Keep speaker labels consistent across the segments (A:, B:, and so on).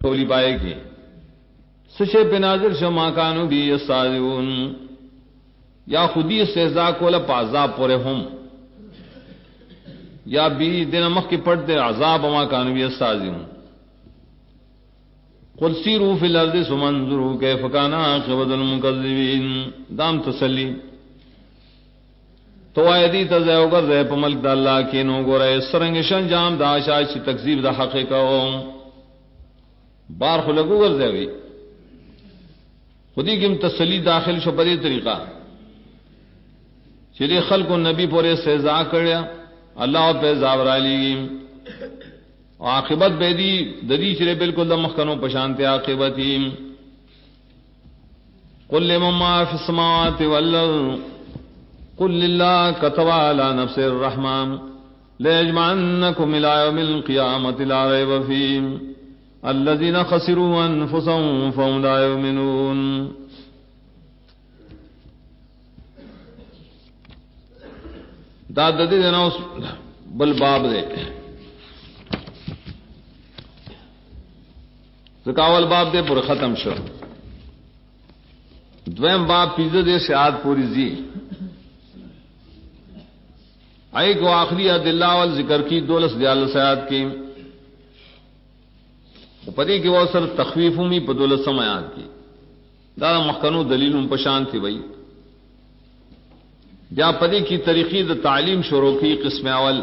A: تولی پائے گی سشے پہ نازل شما کانو بھی یستہزئون یا خودی استہزاء کولا پا عذاب پورے ہم یا بھی دن مخ کی پڑھتے عذاب ما کانو بھی یستہزئون قل سیروا فی الارض ثم انظروا کیف کان عاقبۃ المکذبین دام تسلی تو ایدی تزیو گر دے پملک دا اللہ کی نو گورے سرنگ شنجام دا شاش تکذیب دا حقیقہ بار خلقو گر دے گئی خودی کم تسلی داخل شو پدی طریقہ چلی خلق و نبی پورے سزا کریا اللہ پہ زاورا لی عاقبت بیدی ددی چرے بالکل دمخنوں پشانتے عاقبتی قل لمن ما فی السماوات والارض قل للہ كتب على نفس الرحمن ليجمعنكم الى يوم القيامة لا ريب فيه الذين خسروا انفسهم فهم لا يؤمنون داد دینا بل باب دے زکاول باب دے پر ختم شو دویم باب پیزا دے سیاد پوری زی آئی کو آخری دلہ وال ذکر کی دولس دیال سیاد کی پدی کی وہ سر تخویف می پدولس سمیات کی دادا مخکنو دلیل پشان تھی بھائی بیا پدی کی طریقی دا تعلیم شروع کی قسم اول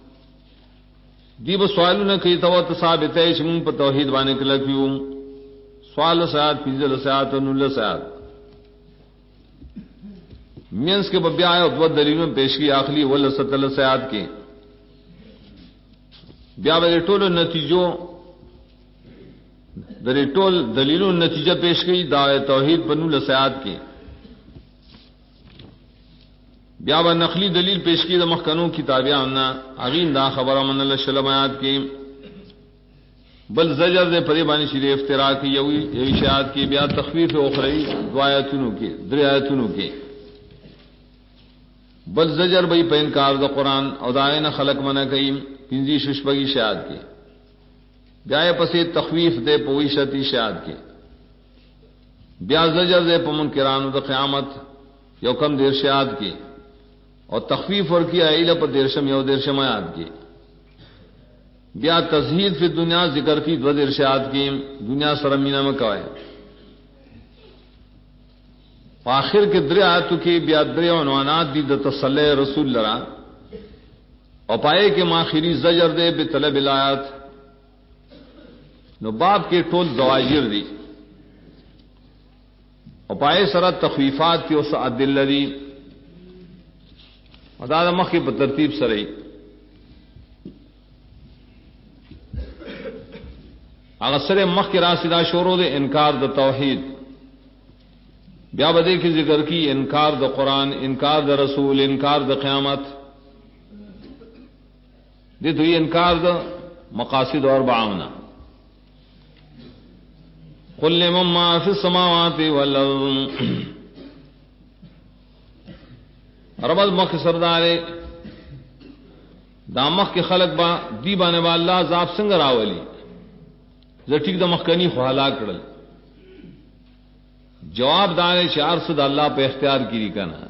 A: دیب سوالو نہ کی تو ثابت ہے شمون پر توحید بانے کے لکیو سوال سیاد پیزل سیاد نل سیاد مینس کے ببیا آئے دو دلیلوں پیش کی آخری ول ستل سیاد کے بیا بے ٹول نتیجوں در ٹول دلیلوں نتیجہ پیش کی دا توحید بنو لسیاد کے بیا با نقلی دلیل پیش کی دا مخکنوں کتابیاں اغین دا خبر من اللہ شلمات کی بل زجر دے پریبانی شریف افتراء کی یوی شاعت کی بیا تخفیف اخری دعایتنوں کے دریایتنوں کے بل زجر بئی پہ انکار دا قرآن او دائن خلق منع کئی پنزی ششبگی شاعت کے بیا پسی تخویف دے پویشتی شاعت کے بیا زجر دے پہ منکرانو دا قیامت یو کم دیر شاعت کے اور تخفیف اور کیا ایلہ پر دیرشم یو دیرشم آیات کی بیا تزہید فی دنیا ذکر کی دو دیرشات کی دنیا سرمینہ میں کوئے آخر کے در آیاتو کی بیا در عنوانات دی دا تصلی رسول لرا اور پائے کہ ماخری زجر دے بطلب الآیات نو باب کے ٹول زواجر دی اور پائے سرا تخویفات کی اس عدل دی دا مخ کی ترتیب سرئی اغسر مخ کی راسدہ شورو دے انکار دا توحید بیا بدے کی ذکر کی انکار دا قرآن انکار دا رسول انکار دا قیامت دے تو یہ انکار دا مقاصد اور بعامنا قل لمن ما فی السماوات والارض ربض مخ سردارے دا مخ کے خلق با دی بانے با اللہ عذاب سنگ راولی زٹھیک دا مخکنی خوالا کرل جواب دارے چار صد اللہ پہ اختیار کی کنا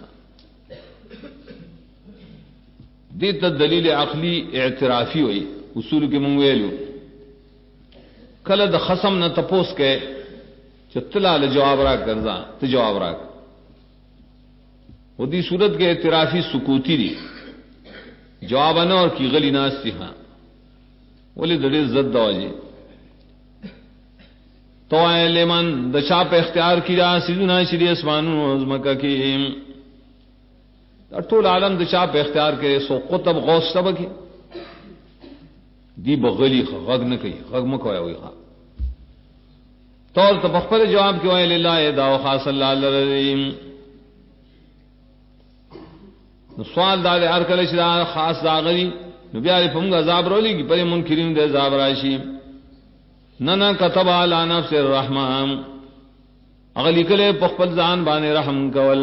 A: دیتا دلیل عقلی اعترافی ہوئی اصول کے منگویلو کل دا خصم نہ تپوس کے چتلا جواب را کرزا تو جواب را کر وہ دی صورت کے اعترافی سکوتی دی جوابانا اور کی غلی ناس تھی ہاں بولے دڑے زد دواجی تو اے لیمن دشا پہ اختیار کی رہا سیدنا شری اسمانو عظمکہ کی طول عالم دشا پہ اختیار کرے سو قطب غوث تب کی دی بغلی غگ نہ کہی غگ مکویا ہوئی خواہ طور تبخبر جواب کی وائل اللہ داو خاص اللہ الرحیم سوال دار ارکل شدا خاص داغری نبی علی فمگ عذاب رولی کی پری منکرین دے عذاب راشی ننا کتب علی نفس الرحمن اغلی کلے پخپل زان بانے رحم کول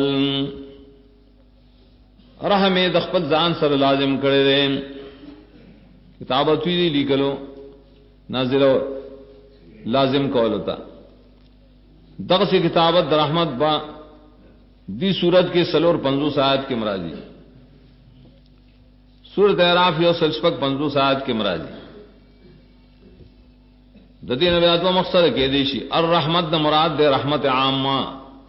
A: رحم دخپل زان سر لازم کرے دے کتابت ہوئی دی لکلو نازلو لازم کول ہوتا دغس کتابت رحمت با دی صورت کے سلور 50 آیات کے مراجی سورۃ اعراف یو سلسپک 50 آیات کے مراجی ددی نبیات و مقصد کے دیشی الرحمت مراد دے رحمت عامہ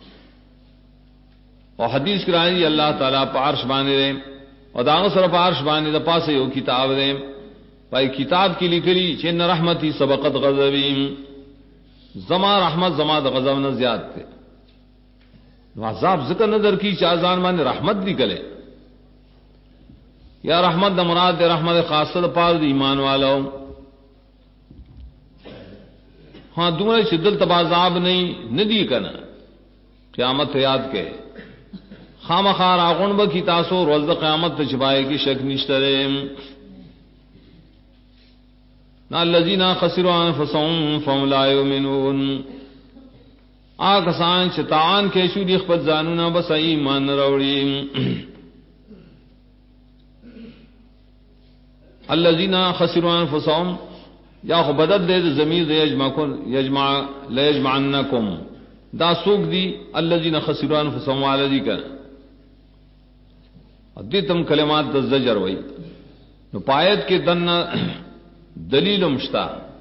A: اور حدیث کرائی اللہ تعالیٰ پارش بانے رہے اور داغ سر پارش بانے دا پاس یو کتاب دے پائی کتاب کی لکلی چن رحمتی سبقت غضبیم زما رحمت زما دا غضب نہ زیاد تھے عذاب ذکر نظر کی چازان مانے رحمت نکلے یا رحمت دا مراد دے رحمت خاصت پار دی ایمان والا ہاں دونوں شدت تبازاب نہیں ندی کنا قیامت یاد کے خام خار آغن با کی تاسو روز قیامت چھپائے کی شک نشترے نا الذین خسروا انفسهم فهم لا یؤمنون آکسان چتان کے شو دی خپل ځانونه بس ایمان وروړي الذین خسروا انفسهم یا خو بدل دے ضمیر دے یجمع لا یجمعنکم دا سوق دی الذین خسروا انفسهم والذی کا ادیتم کلمات الزجر وئی نو پایت کے دن دلیل مشتا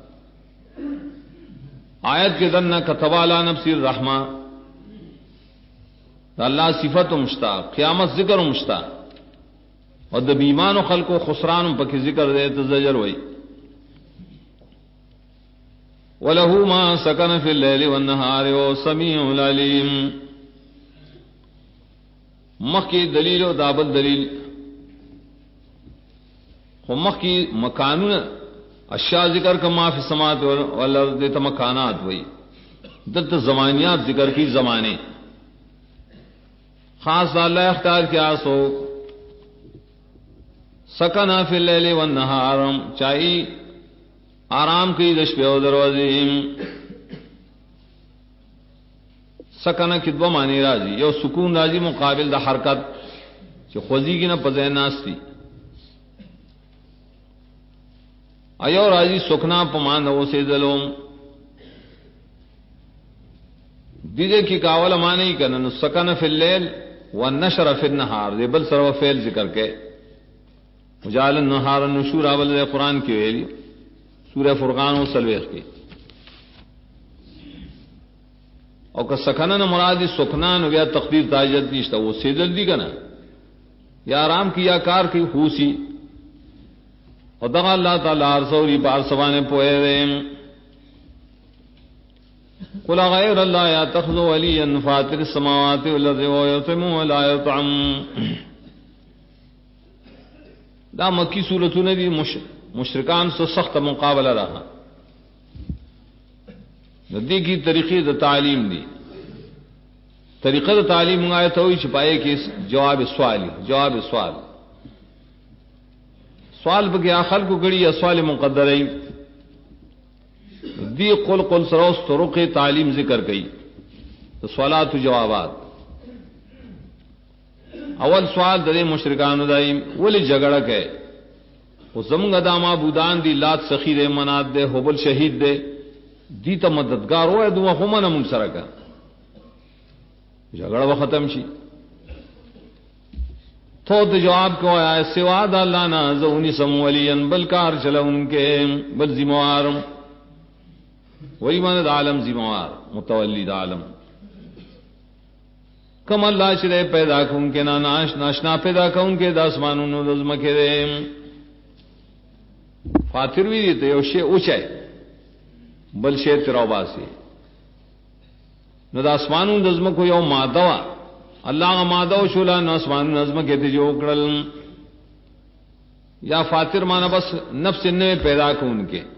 A: آیت کے دن کتب علی نفسی الرحمہ اللہ صفت مشتا قیامت ذکر مشتا اور د بیمان و خلق و خسران پکی ذکر دے تزجر وئی وَلَهُ مَا سَكَنَ فِي اللَّيْلِ وَالنَّهَارِ وَالسَّمِيعُ الْعَلِيمُ مخی دلیل و دابل دلیل مخی مکانون اشیاء ذکر کا ما فی السماوات والارض دیتا مکانات وئی دلت زمانیات ذکر کی زمانے خاص اللہ اختیار کیا سو سکنا فی اللیل والنہار چاہی آرام کی دش پہ دروازیم سکنا کی دو معنی راضی یو سکون راضی مقابل دا حرکت چی خوزی کی نا پزین ناستی ایو راضی سکنا پمان دو سے دلوم دیدے کی کاول معنی کرنا سکن فی اللیل والنشر فی النہار دے بل سر و فیل ذکر کے مجال النہار النشور اول دے قرآن کی ویلی سورہ فرقان و سلویخ کی اور کہ سکنن مرادی سکنان و یا تقدیر تاجت نیشتا وہ سیدل دی کنا یا آرام کی یا کار کی خوصی اور دغا اللہ تعالی عرصوری پار سوانے پوئے رہے قل غیر اللہ یا تخذ ولیا فاتر السماوات والارض ویطعم ولا یطعم دا مکی صورتوں نے بھی مشرکان سے سخت مقابلہ رہا ندی کی طریقے دا تعلیم دی طریقہ دا تعلیم منگائے تو ہی چھپائے کہ جواب سوال سوال بگے آخر کو گڑی یا سوال مقدر ہے دی قل سروس طرق تعلیم ذکر گئی تو سوالات و جوابات اول سوال درے مشرکان دائی ولی جگڑا کہ وہ زمنگ ادا معبودان دی لات سخیر منات دے حبل شہید دے دی تا مددگار ہوئے دو خمن من سرکا جگڑا و ختم شی تو جواب کو آیا سوا دا اللہ نا زونی سمولین بل کار چلا ان کے بل ذموارم وہی ماند عالم ذموار متولید عالم کم اللہ چلے پیدا کن کے ناشنا پیدا کن کے داسمانون نظم کے دے فاتر بھی دیتے یو شے اوچائے بل شے تروبا سے نو داسمانون نظم کو یو مادوا اللہ کا مادو شولا نو اسمان نظم کے تھے جو اکڑل یا فاتر مانا بس نفس نے پیدا کن کے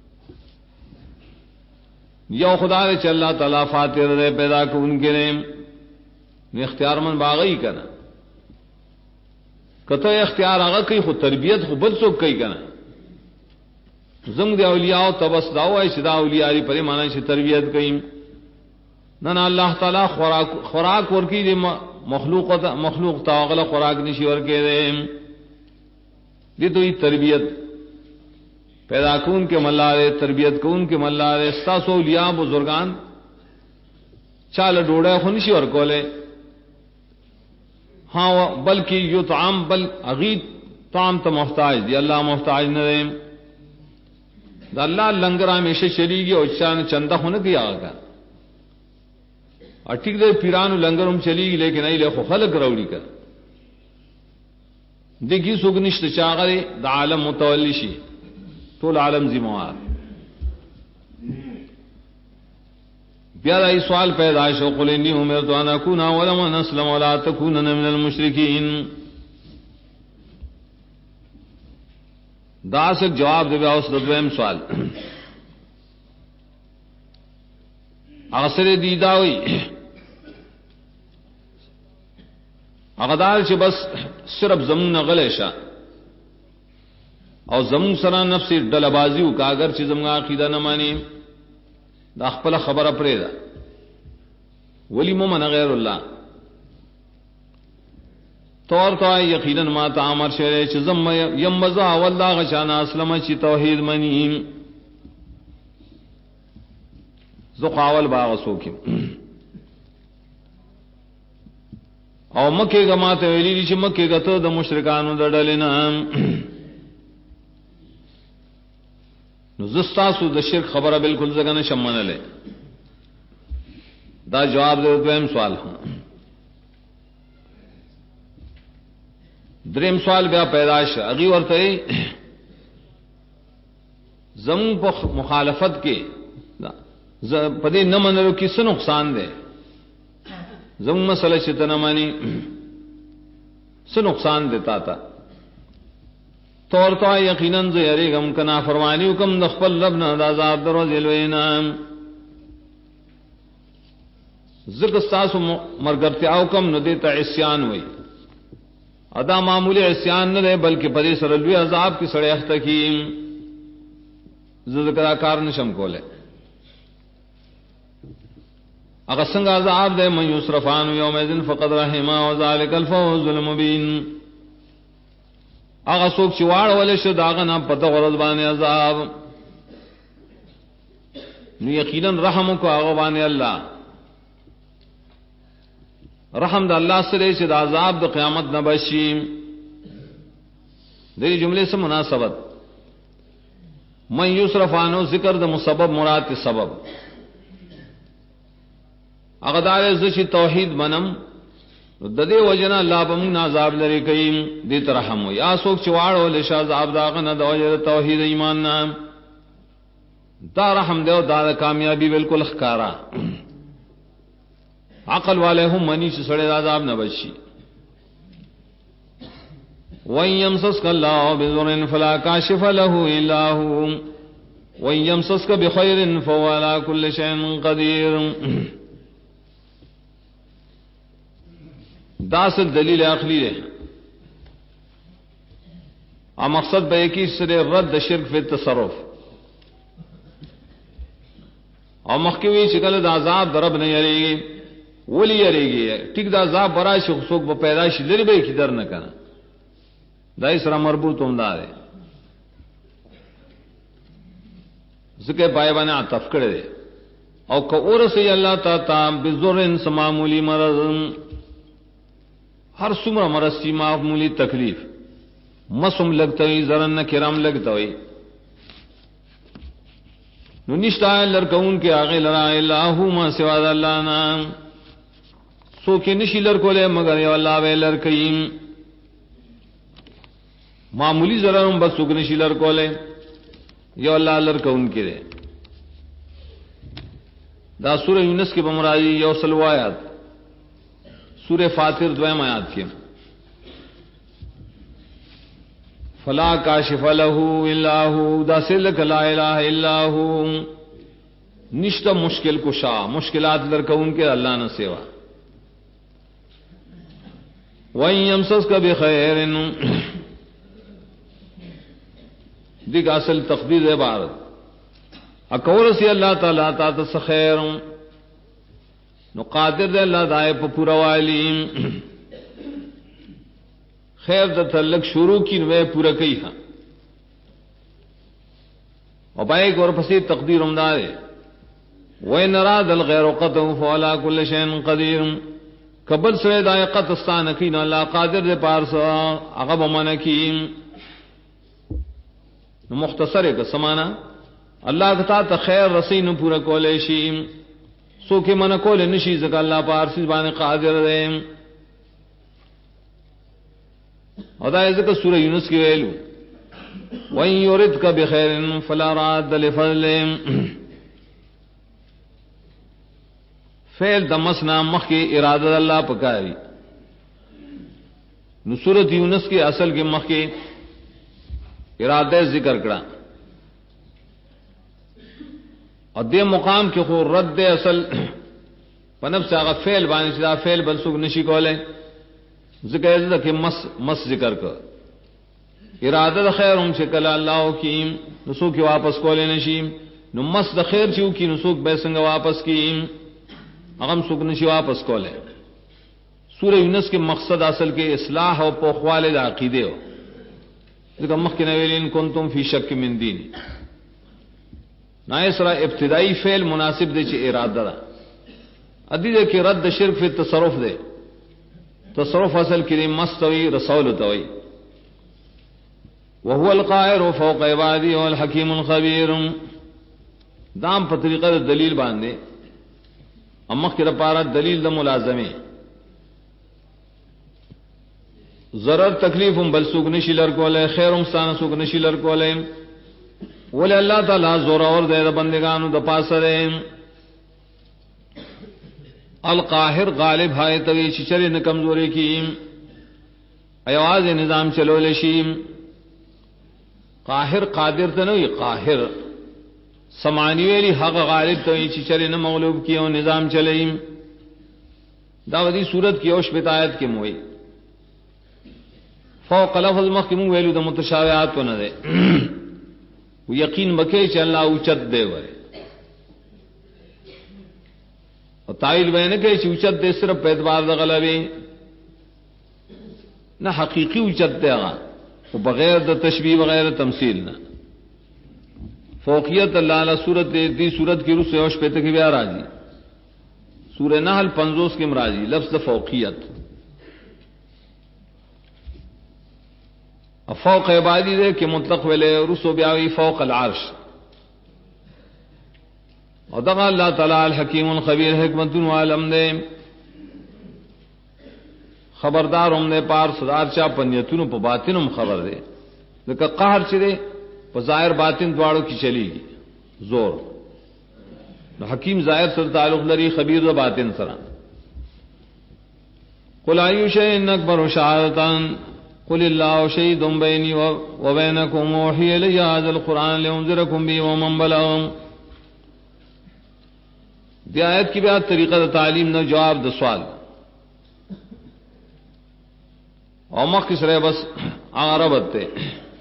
A: یو خدا دے چل اللہ تعالی فاتر دے پیدا کن کے نے اختیار من باغی کنا کته اختیار هغه کوي خو تربیت خو بل څوک کوي کنه زنګ دی اولیاء او تبس داوای چې دا اولیاء لري پرې معنی چې تربیت کوي نه الله تعالی خوراک ورکی دی مخلوق تاغله خوراک نشي ورکې دی دوی تربیت پیدا کون کے ملارے تربیت کون کے ملارے ستاسو اولیاء بزرگان چال ڈوڑا خنشی اور کولے ہاں بلکہ یو طعام بل اغید طعام تو محتاج دی اللہ محتاج نہ رہے دا اللہ لنگر ہمیشہ چلی گی اور چاند چندہ ہونے کیا آگا اور ٹھیک دے پیران لنگر ہم چلی گی لیکن ای لے خو خلق روڑی کر دیکھی سگنشت چاغرے دا عالم متولی شی طول عالم ذموار پیارا ای سوال پیدا شو قل انی امرت ان اکون اول من اسلم ولا تکونن من المشرکین دا سے جواب دے بیا اس دویم سوال اثر دیدا ہوئی اغدار چ بس صرف زمون غلے شا او زمون سرا نفس ڈلبازیو کا اگر چ زمون عقیدہ نہ مانی دا خپل خبر پرې ده ولی مومن غیر الله طور تو یقینا ما تعمر شری چې زم یمزا والله غشان اسلم چې توحید منی زقاول باغ سوکم او مکه غماته ویلی چې مکه غته د مشرکانو دډلینا نو زستاسو د شرک خبره بالکل زګنه شمنله دا جواب دے دویم سوال دریم سوال بیا پیداش اگی ورته زمون په مخالفت کې پدې نه منلو کې څه نقصان ده زمون مسله چې ته نه مانی څه نقصان دیتا تا طور تو یقیناً زیری غم کنا فرمانی کم نخبل لبنا دا عذاب دروازے لوینا ذکر استاس مرگرتیاو کم نہ دیتا عصیان ہوئی ادا معمولی عصیان نہ دے بلکہ پدی سرلوی عذاب کی سڑے اختکیم ذکر کار نشم کولے اگر سنگ عذاب دے من یصرفان یومئذ فقد رحمہ وذلک الفوز المبین اگر سوک چواڑ والے شو داغنا پتہ غرض بانے عذاب نو یقیناً رحم کو آغا اللہ رحم دا اللہ سے چھ دا عذاب دا قیامت نبشیم دے جملے سے مناسبت من یصرفانو ذکر دا مسبب مراد کے سبب اغدار زشی توحید منم ددے وجنا اللہ بمن عذاب لری کئیم دی ترحم یا سوک چواڑو لشا عذاب داغنا دا وجہ توحید ایمان نام دا رحم دے دا کامیابی بالکل خکارا عقل والے ہم منی سے سڑے عذاب نہ بچی وَإِن يَمْسَسْكَ اللَّهُ بِضُرٍّ فَلَا كَاشِفَ لَهُ إِلَّا هُوَ وَإِن يَمْسَسْكَ بِخَيْرٍ فَهُوَ عَلَى كُلِّ شَيْءٍ قَدِيرٌ داسل دلیل عقلی ہے اور مقصد بے کی سرے رد شرک فی تصرف اور مخکوی شکل دا عذاب درب نہیں ارے گی ولی ارے گی ٹھیک دا عذاب برائے شخصوک با پیدائش لری بے کی در نہ کنا دا اسرا مربوط امدار ہے ذکر پائے بانے عطف کرے دے اور کہ سی اللہ تا بزرن سمامولی مرض ہر سمر مرسی معمولی تکلیف مسم لگتا ہوئی ذرن نہ کرام لگتا ہوئی نو نشتا ہے لرکون کے آگے لرا اللہ ما سوا اللہ نام سو کے نشی لرکو لے مگر یا اللہ وے لرکیم معمولی ذرن بس سو کے نشی لرکو لے یا اللہ لرکون کے دے دا سورہ یونس کے بمراجی یا سلوایات سورہ فاتر دویم آیات کے فلا کاشف له الا هو دا سلک لا الہ الا هو نشتا مشکل کشا مشکلات لرکون کے اللہ نہ سوا وَإِن يَمْسَسْكَ بِخَيْرٍ دیکھ اصل تقدیر عبارت اکور سی اللہ تعالیٰ تا تسخیر نو قادر دے اللہ دائے پا پورا والی خیر دا تلک شروع کی نوے پورا کئی ہاں اور بائک اور پسی تقدیر عمدہ ہے وَإِنْ أَرَادَ الْغَيْرَ قَطْعُهُ فَعَلَىٰ كُلِّ شَيْءٍ قَدِيرٌ قبل سے دائقت استانقین اللہ قادر دے پارسا اغب منکیم مختصر ہے کہ سمانا اللہ کتا تا خیر رسین پورا کولے شیم سو کہ من کولے نشی زکا اللہ پارسی بانے قادر دے اور دا ذکر سورہ یونس کی ویلو وَإِن يُرِدْكَ بِخَيْرٍ فَلَا رَادَّ لِفَضْلِهِ فعل دمس نام مخ کی ارادہ اللہ پکاری نصورت یونس کی اصل کے مخ کی ارادہ ذکر کرا اور دے مقام کے خور رد دے اصل پنب سے آگا فعل بانی چدا فعل بلسوک نشی کولے ذکر ازدہ کہ مس ذکر کر ارادہ خیر ہم شکل اللہ کیم نسوک کی واپس کولے نشیم نو مس دا خیر چیو کی نسوک بیسنگ واپس کیم اغم سکنشی واپس کولے سورہ یونس کے مقصد اصل کے اصلاح و پوخوال دا عقیدے ہو ذکر مخ کے نویلین کنتم فی شک من دین نائسرا ابتدائی فعل مناسب دے چی ارادہ دا ادی دے کہ رد شرک فی تصرف دے تصرف اصل کے مستوی رسول توئی وهو القاہر فوق عبادی والحکیم الخبیر دام پر طریقہ دلیل باندے امخ کی رپارا دلیل دا ملازمی ضرر تکلیف بل سوک نشی لرکولے خیر سانا سوک نشی لرکولے ولی اللہ تعالی زور اور دے دا بندگانو دا پاسا دے القاہر غالب ہائے توی چچری نکمزوری کی ایواز نظام چلو لشیم قاہر قادر تنوی قاہر سمانی ویلی حق غالب تو چچرے نہ مغلوب کیا نظام چلیم داودی صورت کی اوش بتایت کے موئی فوق لفظ مخ کی منہ ویلو دا متشابہات کو نہ دے وہ یقین مکے چ اللہ اوچت دے ورے اور تائل بین کے اوچت دے صرف اعتبار دا غلبی نہ حقیقی اوچت دے گا وہ بغیر دا تشبیہ بغیر تمثیل نہ فوقیت اللہ علیہ صورت دی صورت کی روح سے اوش پیتے کی بیار آجی سورہ نحل 50 کی مراجی لفظ فوقیت فوق عبادی دے کہ مطلق ویلے رسو بیاوی فوق العرش اور دقا اللہ تعالیٰ الحکیم الخبیر حکمت عالم دے خبردار ہم دے پار صدار چا پنیتون پا باطنم خبر دے لیکن قہر چرے ظاہر باطن دواروں کی چلی گی زور حکیم ظاہر سر تعلق لری خبیر و باطن سرا قل ایو شیء اکبر شہادتا قل اللہ شہید بینی و بینکم وحی الی ھذا القرآن لانذرکم بی ومن بلغ دی آیت کی بیات طریقہ تعلیم نہ جواب دا سوال اور مخ کس رہے بس عربت تے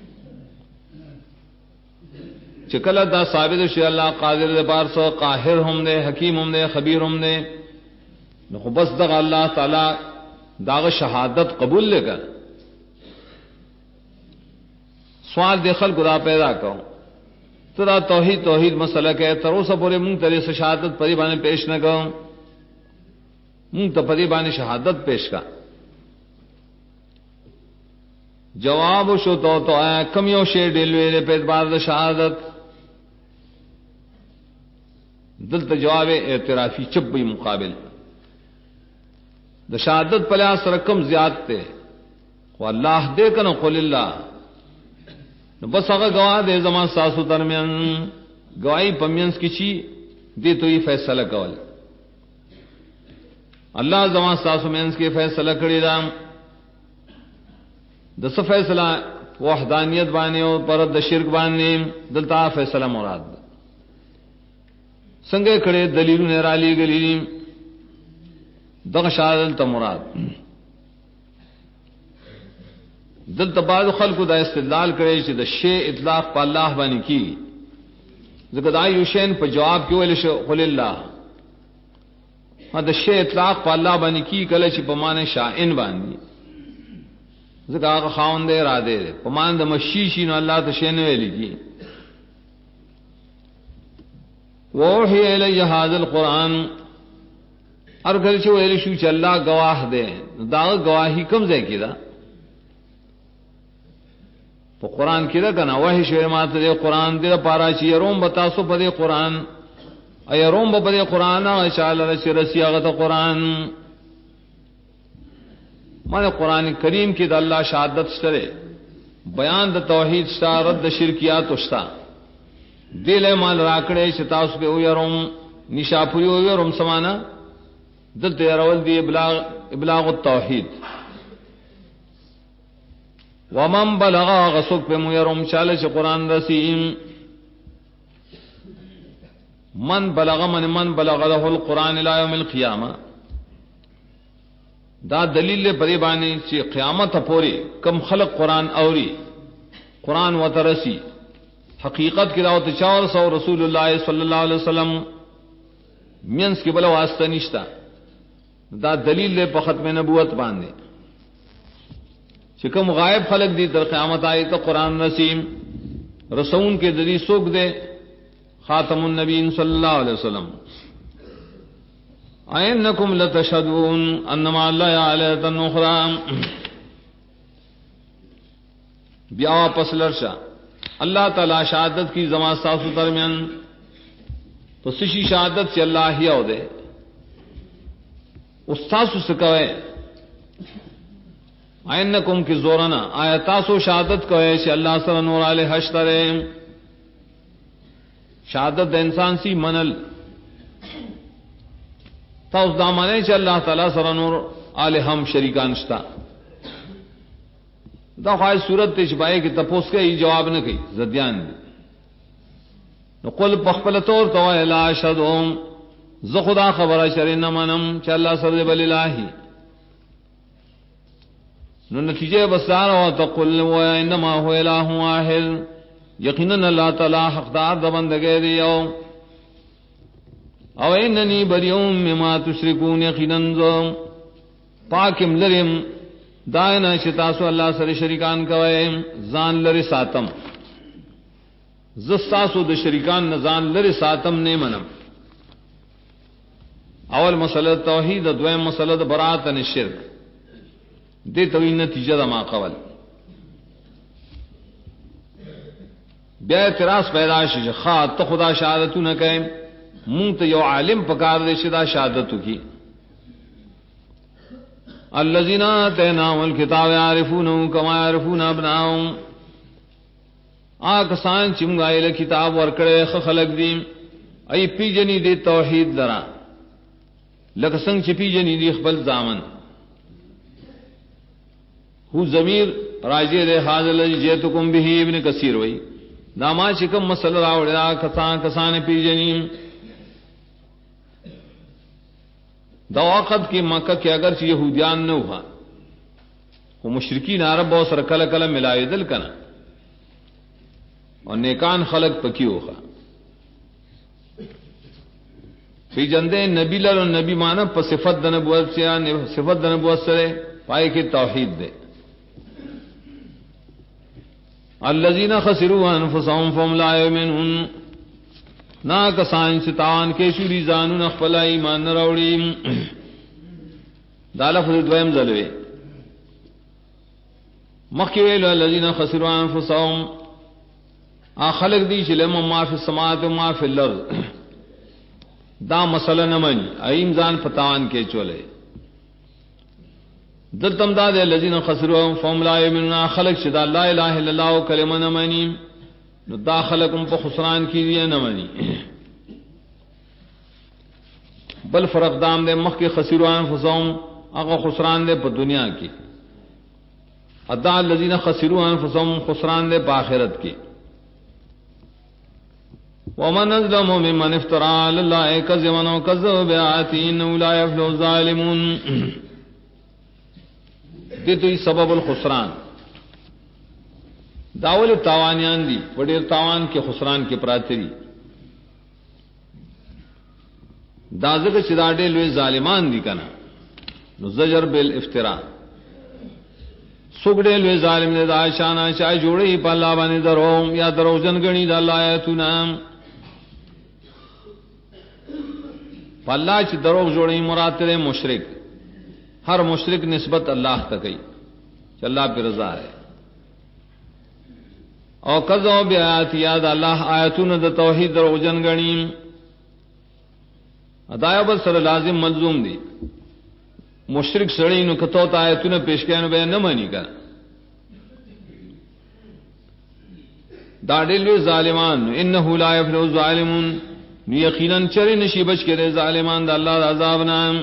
A: چکل دا ثابت شی اللہ قادر دے پار سو قاہر ہم دے حکیم ہم دے خبیر ہم دے نو بس دغ اللہ تعالی داغ شہادت قبول لے کر سوال دے خلق دا پیدا کرو ترا توحید مسئلہ کہ تروسا پورے منگ ترے سے شہادت پری بانے پیش نہ کرو منگ تو پری بانے شہادت پیش کا جواب شو تو آیا کمیوں شیر ڈیلوے پہ اعتبار دا شہادت دلت جواب اعترافی چبی مقابل دا شہادت پلیا سرکم زیاد تے وہ اللہ دے کنا قل اللہ بس اگر گواہ دے زمان ساسو درمیان گواہی پمینس کی چی دے تو یہ فیصلہ کول اللہ زمان ساسو مینس کے فیصلہ کری دا دس فیصلہ وحدانیت بانے اور پرد شرک بانے دلتا فیصلہ مراد سنگے کھڑے دلیل نرالی گلی دغشادل مراد دل تباد خلق دا استدلال کرے چی دا شے اطلاق پا اللہ بانی کی ذکر دا یوشین پا جواب کیوں لشو قل اللہ دا شے اطلاق پا اللہ بانی کی کلے چی پا مانے شائن بانی ذکر آقا خاون دے را دے پا مانے دا مشیشی نو اللہ تا شین ویلی کی ووحی الی ھذا القرآن ارگل چو ویل شو چې الله گواہ دے دا گواہی کم ځای کې ده په قرآن کې ده کنه وحی شوی ماته دې قرآن دې پارا چې روم بتاسو په دې قرآن ای روم په دې قرآن او شاله چې رسیاغه قرآن مانے قرآن کریم کی دا اللہ شہادت شترے بیان دا توحید شتا رد دا شرکیات شتا دل مال راکڑے شتاس پہ اویرم نشاپوری اویرم سمانا دلتے رول دی ابلاغ التوحید ومن بلغا غسق پہ مویرم چالش قرآن رسیم من بلغ له القرآن الى یوم القیامہ دا دلیل پری بانی چې قیامت پوری کم خلق قرآن اوری قرآن و ترسی حقیقت کی دعوت 400 رسول اللہ صلی اللہ علیہ وسلم مینس کی بلا واسطہ نشتا دا دلیل په ختم نبوت باندې چې کم غائب خلق دی در قیامت آئی تو قرآن رسیم رسول کے ذریعے سوک دے خاتم النبیین صلی اللہ علیہ وسلم اَإِنَّكُمْ لَتَشْهَدُونَ أَنَّ مَعَ اللَّهِ آلِهَةً أُخْرَى بیا واپس لرشا اللہ تعالی شہادت کی زما ساسو درمیان تو سشی شہادت سے اللہ ہی او دے استاسو سکوے اَإِنَّكُمْ کی زورنا آیا تاسو شہادت کوئے کہ اللہ سر نور علیہ حشترے شہادت انسان سی منل تا اس دامانے چ اللہ تعالی سر نور آل ہم شریکان شتا دا خواہش صورت تشبائے کہ تپوس کے ہی جواب نہ کہی زدیان دی نو قل پخپل طور تو لا اشهدهم ز خدا خبر شرین منم چ اللہ سر بل الہی نو نتیجے بسار و تقل و انما هو الہ واحد یقینا اللہ تعالی حقدار د بندگی دی او اننی بریوم مما تشرکون یقینا پاکم لرم دائنا شتاسو اللہ سر شریکان کوئے زان لری ساتم زستاسو د شریکان نزان لری ساتم نے منم اول مسئلہ توحید دویم مسئلہ برات عن الشرک دے توی نتیجہ دا ما قول بیا اعتراض پیدا شش خواہ تو خدا شہادتو نہ کہیں منہ تو یو عالم پکار دے شدہ شہادتو کی الذین آتیناہم الکتاب یعرفونہ کما یعرفون ابناہم آکسان چمگائی لکتاب ورکڑے خلق دی ای پی جنی دے توحید لرا لکسنگ چی پی جنی دی خبل زامن ہو ضمیر راجع دے حاضر جیتکم بہی ابن کثیر وئی داما چکم مسئلہ راوڑا کسان پی جنی دا وقت کی مکہ کے اگرچہ یہودیان نہ ہوا وہ مشرکین عرب بہت سر کل کل ملائے دل کنا اور نیکان خلق پکی ہوگا فی جندے نبی لر اور نبی مانا پر صفت نبوت سے صفت نبوت سے پائے کی توحید دے الذین خسروا انفسهم فهم لا یؤمنون نا کسان ستان کے شوری زانون خپل ایمان راوړي دا لفظ دویم ځلوي مخکې ویل الذين خسروا انفسهم خلق دی چې لم ما فی السماوات و ما فی الارض دا مسئلہ نہ من ایم ځان فتوان کې چولے دلتم دا دے الذين خسروا فهم لا یؤمنون خلق شدا لا الہ الا اللہ کلمہ نہ مانی نو داخلکم پا خسران کی دیئے نمانی بل فرق دام دے مخ کے خسروان فسوم اگا خسران دے پا دنیا کی ادا الذین خسروان فسوم خسران دے پا آخرت کی ومن ازلم ممن افترا للہ کذبا وکذب بآیاتہ انہ لا یفلح الظالمون دے تو سبب الخسران داول تاوانیان دی وڈیر تاوان کے خسران کے پراتری دازق چداڈے لوے ظالمان دی کنا نو زجر بالافتراء سگڑے لوے ظالم نے دا شانہ چاہے جوڑے ہی پا اللہ بانے دروم یا دروجن گنی دا اللہ آیتونا اللہ چ دروغ جوڑی مراد تے مشرک، ہر مشرک نسبت اللہ تک ہی کہ اللہ پہ رضا ہے. او کذو بیات یاد اللہ آیتون د توحید دروغ جن گنی ادایا بس سر لازم ملزوم دی. مشرک سڑی نو کتو تا آیتون پیش کیا نو بے نہ مانی کا داڑلو ظالمان انه لا یفلح الظالمون یقیناً چرے نشی بچ کے ظالمان دا اللہ دا عذاب نام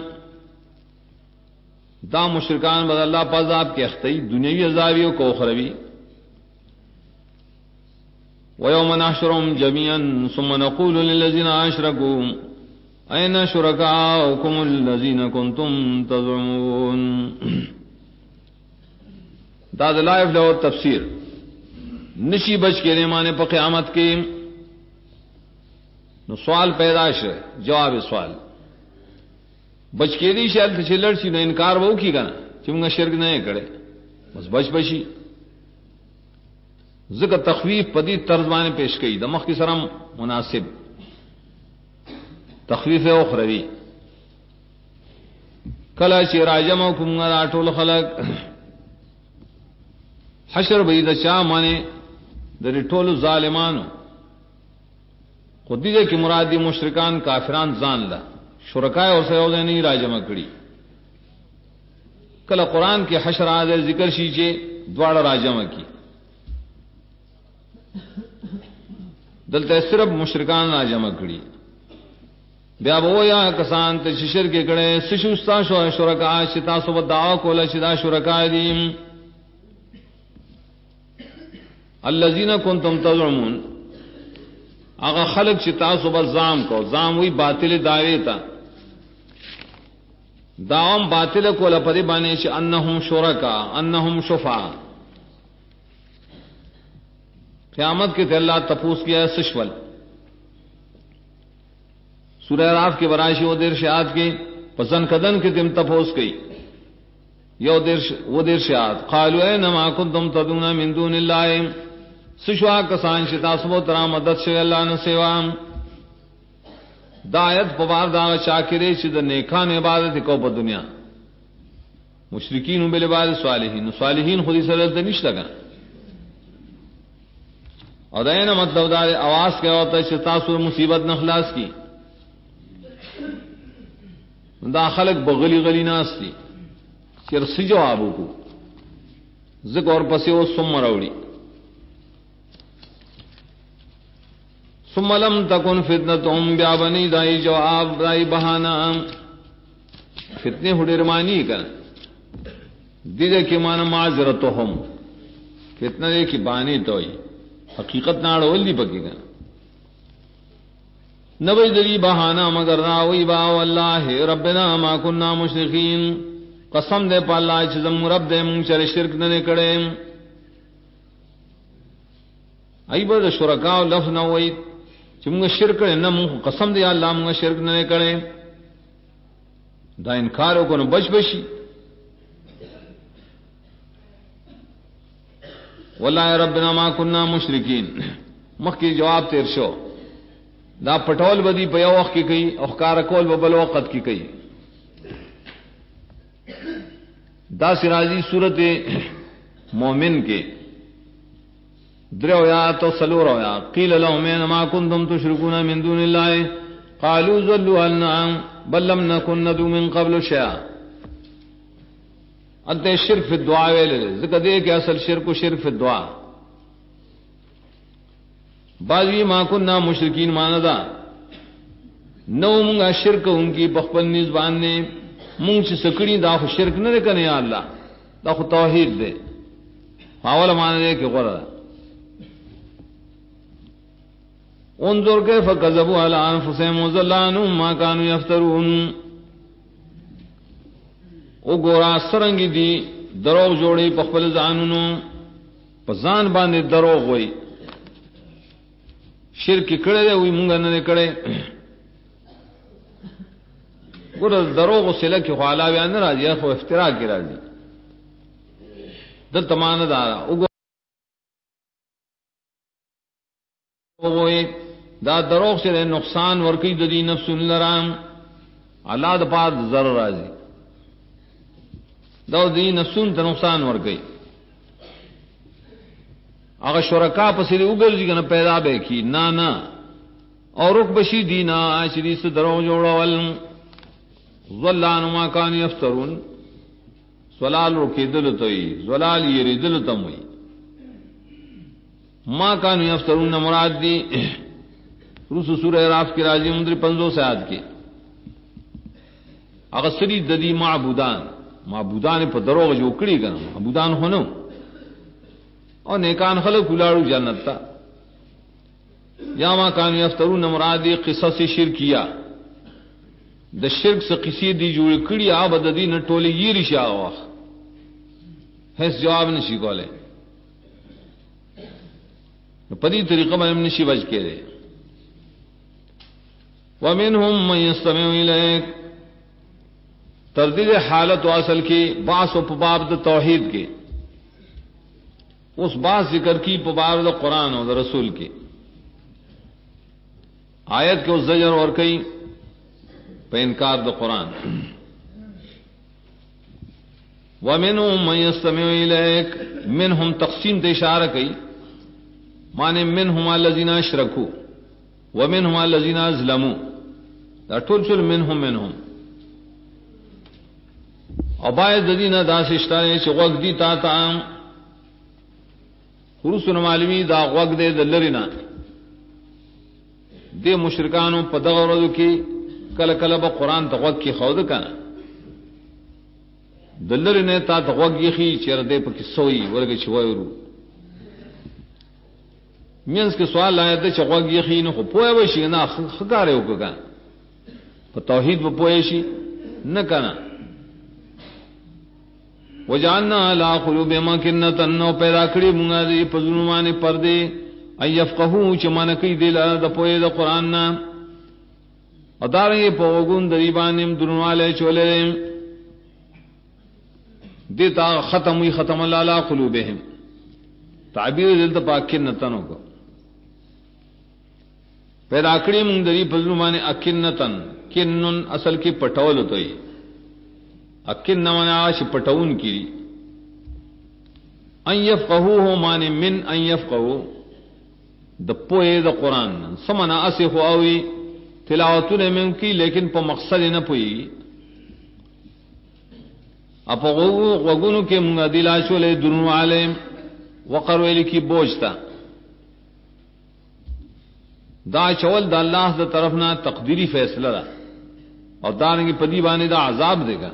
A: دا مشرکان بد اللہ پا عذاب کے اختی دنیاوی عذابی کو اخروی. وَيَوْمَ نَحْشُرُهُمْ جَمِيعًا ثُمَّ نَقُولُ لِلَّذِينَ أَشْرَكُوا أَيْنَ شُرَكَاؤُكُمُ الَّذِينَ كُنتُمْ تَزْعُمُونَ. دا لا یفلح تفسیر نشی بچ کے مانے پا قیامت کے نو سوال پیداش ہے جواب سوال بچ کے دی شاید چلڑ سی نو انکار وہ کی گنا چمگا شرک نہیں کرے بس بچ بچی ذکر تخویف پدی طرزبان پیش کی دمخ کی سرم مناسب تخویف اخروی کلا چی راجم کمگا راٹول خلق حشر بید چا مانے در ٹول ظالمانو خود دیجئے کہ مرادی مشرکان کافران زان لا شرکائے اور سیوزے نہیں راجمہ کری. کل قرآن کے حشر آدھے ذکر شیچے دوڑا راجمہ کی دلتے صرف مشرکان راجمہ کری بیا بو یا کسان تے ششر کے کڑے سشوستا شرکا شتا سو دعوا کولا شدا شرکا دیم الذین کنتم تزعمون آغا خلق چتا صبح زام کو زام ہوئی باطل دعوے تا دعوام باطل کو لپدی بانے چ انہم شرکا انہم شفا. قیامت کے تے اللہ تپوس کیا ہے سشول سورہ اعراف کے برائشی وہ دیر شہاد کے پسند کدن کے تم تپوس گئی یو دیر وہ دیر شہاد قالوا اینما کنتم تدعون من دون اللہ سشوا کسان شتا سبو ترا مدد شے اللہ نہ سیوام دایت پوار دا شاکرے شد نیکان عبادت کو په دنیا مشرکین بل عبادت صالحین خودی سرت نش لگا اور دینا مطلب دار آواز کیا ہوتا ہے شتا سور مصیبت نخلاص کی دا خلق بغلی غلی ناس تھی چرسی جوابوں کو ذکر اور پسے وہ سم روڑی ثم لم تكن فتنتهم بیا بنی دائی جواب دائی بہانا فتنے ہڈرمانی کر دیدے کی مانا معذرتهم فتنہ دے کی بانی توئی حقیقت ناڑو ولی پکی کر نبی دلی بہانا مگر راوی با واللہ ربنا ما کننا مشرکین قسم دے پا اللہ چیزم رب دے مونگ چر شرک ننے کڑے ایبا دا شرکاو لفظ نوئی چی مونگا شرک کرے نا مونگ قسم دے اللہ مونگا شرک ننے کڑے دا انکارو کنو بچ بشی واللہ ربنا ما کننا مشرکین مخی جواب تیر شو دا پٹول بدی پہ یو وقت کی کئی اخکار کول ببل وقت کی کئی دا سرازی صورت مومن کے درو یا تو سلور یا قیل لهم ما کنتم تشرکون من دون اللہ قالوا ذلوا عنا بل لم نكن ندعو من قبل شیئا. انت شرک فی الدعا ویلے ذکر دے کہ اصل شرک و شرک فی الدعا بعضوی ما کننا مشرکین ماندا نو منگا شرک ان کی بخبل نزبان نے منگ سے سکڑی دا خو شرک نہ کرنے یا اللہ دا خو توحید دے حاول مانا دے کہ غرہ انظر کیف کذبوا علی انفسهم وضل عنهم ما كانوا یفترون. او گورا سرنگی دی دروغ جوڑی بخبل زانونو پزان باندے دروغ ہوئی شرک کڑے دے ہوئی منگا نہ کڑے گورا دروغ سلہ کی خوالا بیان نہ راضی خو افتراء کی راضی دل تمان دارا دا دروغ سے نقصان ورکی دی نفس لرام اللہ د پار ضرر راضی دو دی نفسون ته نقصان ور گئی اگر شرکا پسری اگرځي کنه پیدا به کی نا اور رک بشی دینا شری سے درو جوړول ظلان ما کان یفترون سلال رکیدل توي زلال یریدل تموي ما کان یفترون مراد دی رسو سورہ اعراف کی راضی مندر 50 سے آیات کی اگر سری ددی معبودان په دروغ جو کړی کنه معبودان هونو اور نیکان خلق کلاړو جنت تا یا ما کان یفترون مراد دی قصص شرکیہ د شرک سے قصې دی جوړ کړی آب د دین ټوله یې رشا واخ هیڅ جواب نشي کوله په دې طریقه باندې نشي بچ کېږي ومنهم من يستمع اليك تردید حالت و اصل کی باس و پباب د توحید کے اس بات ذکر کی پباب د قرآن و د رسول کی آیت کے اس زجر اور کئی پہ انکار د قرآن ومنهم من يستمع اليك منهم تقسیم تے اشارہ کئی مانے منهم الذين اشركوا ومنهم الذين ظلموا دا ټول منهم او باید دینا دا سشتانے چھ غوگ دی تا خروسن معلومی دا غوگ دے دلرینا دے مشرکانو پا دغوردو کی کل کل با قرآن تا غوگ کی خود کنا دلرینے تا غوگ یخی چیر دے پا کسوئی ورگی چوائی رو مینس کے سوال لائے دے چھ غوگ یخی نو خو پوئے ویشی نا خکارے ہو کنا پا توحید پا پوئے شی نکنا وجعلنا لا قلوب مکنۃ نو پیدا کړی مونږه دې پزړو پردے اي يفقهو چې مان کوي دل د پوهې د قران نا ادارې په وګون د ریبانم درنواله چولې دتا ختم الله لا قلوبهم تعبیر دلته پاکنتنو کو پیدا کړی مونږ دې پزړو اکنتن کنن اصل کې پټول ہوتوي اکن نمناش پٹون کی ان یفقهوه معنی من ان یفقهو د پوئے د قرآن سمنا اسی خواوی تلاوتون من کی لیکن پا مقصد نہ پوئی اپا غگونو کے منگا دلاشو لے درنو عالم وقرویلی کی بوجتا دا چول دا اللہ دا طرفنا تقدیری فیصلہ دا اور دارنگی پدی بانے دا عذاب دے گا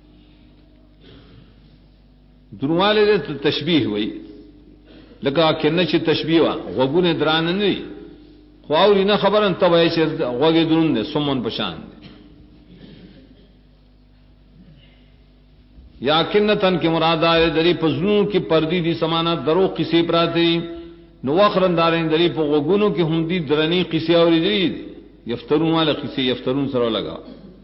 A: دروالے دے تشبیح ہوئی لکا کہنا چی تشبیح وا غوگو نے دران نہیں خواوری نہ خبرن تب ایسے غوگے درون دے سمن پشان دے یا کنتن کے مراد آئے دری پزنوں کی پردی دی سمانا درو قصے پراتی نواخرن دارین دری پا غوگونوں کی ہمدی درنی قصے اور دری یفترون والا قصے یفترون سرو لگا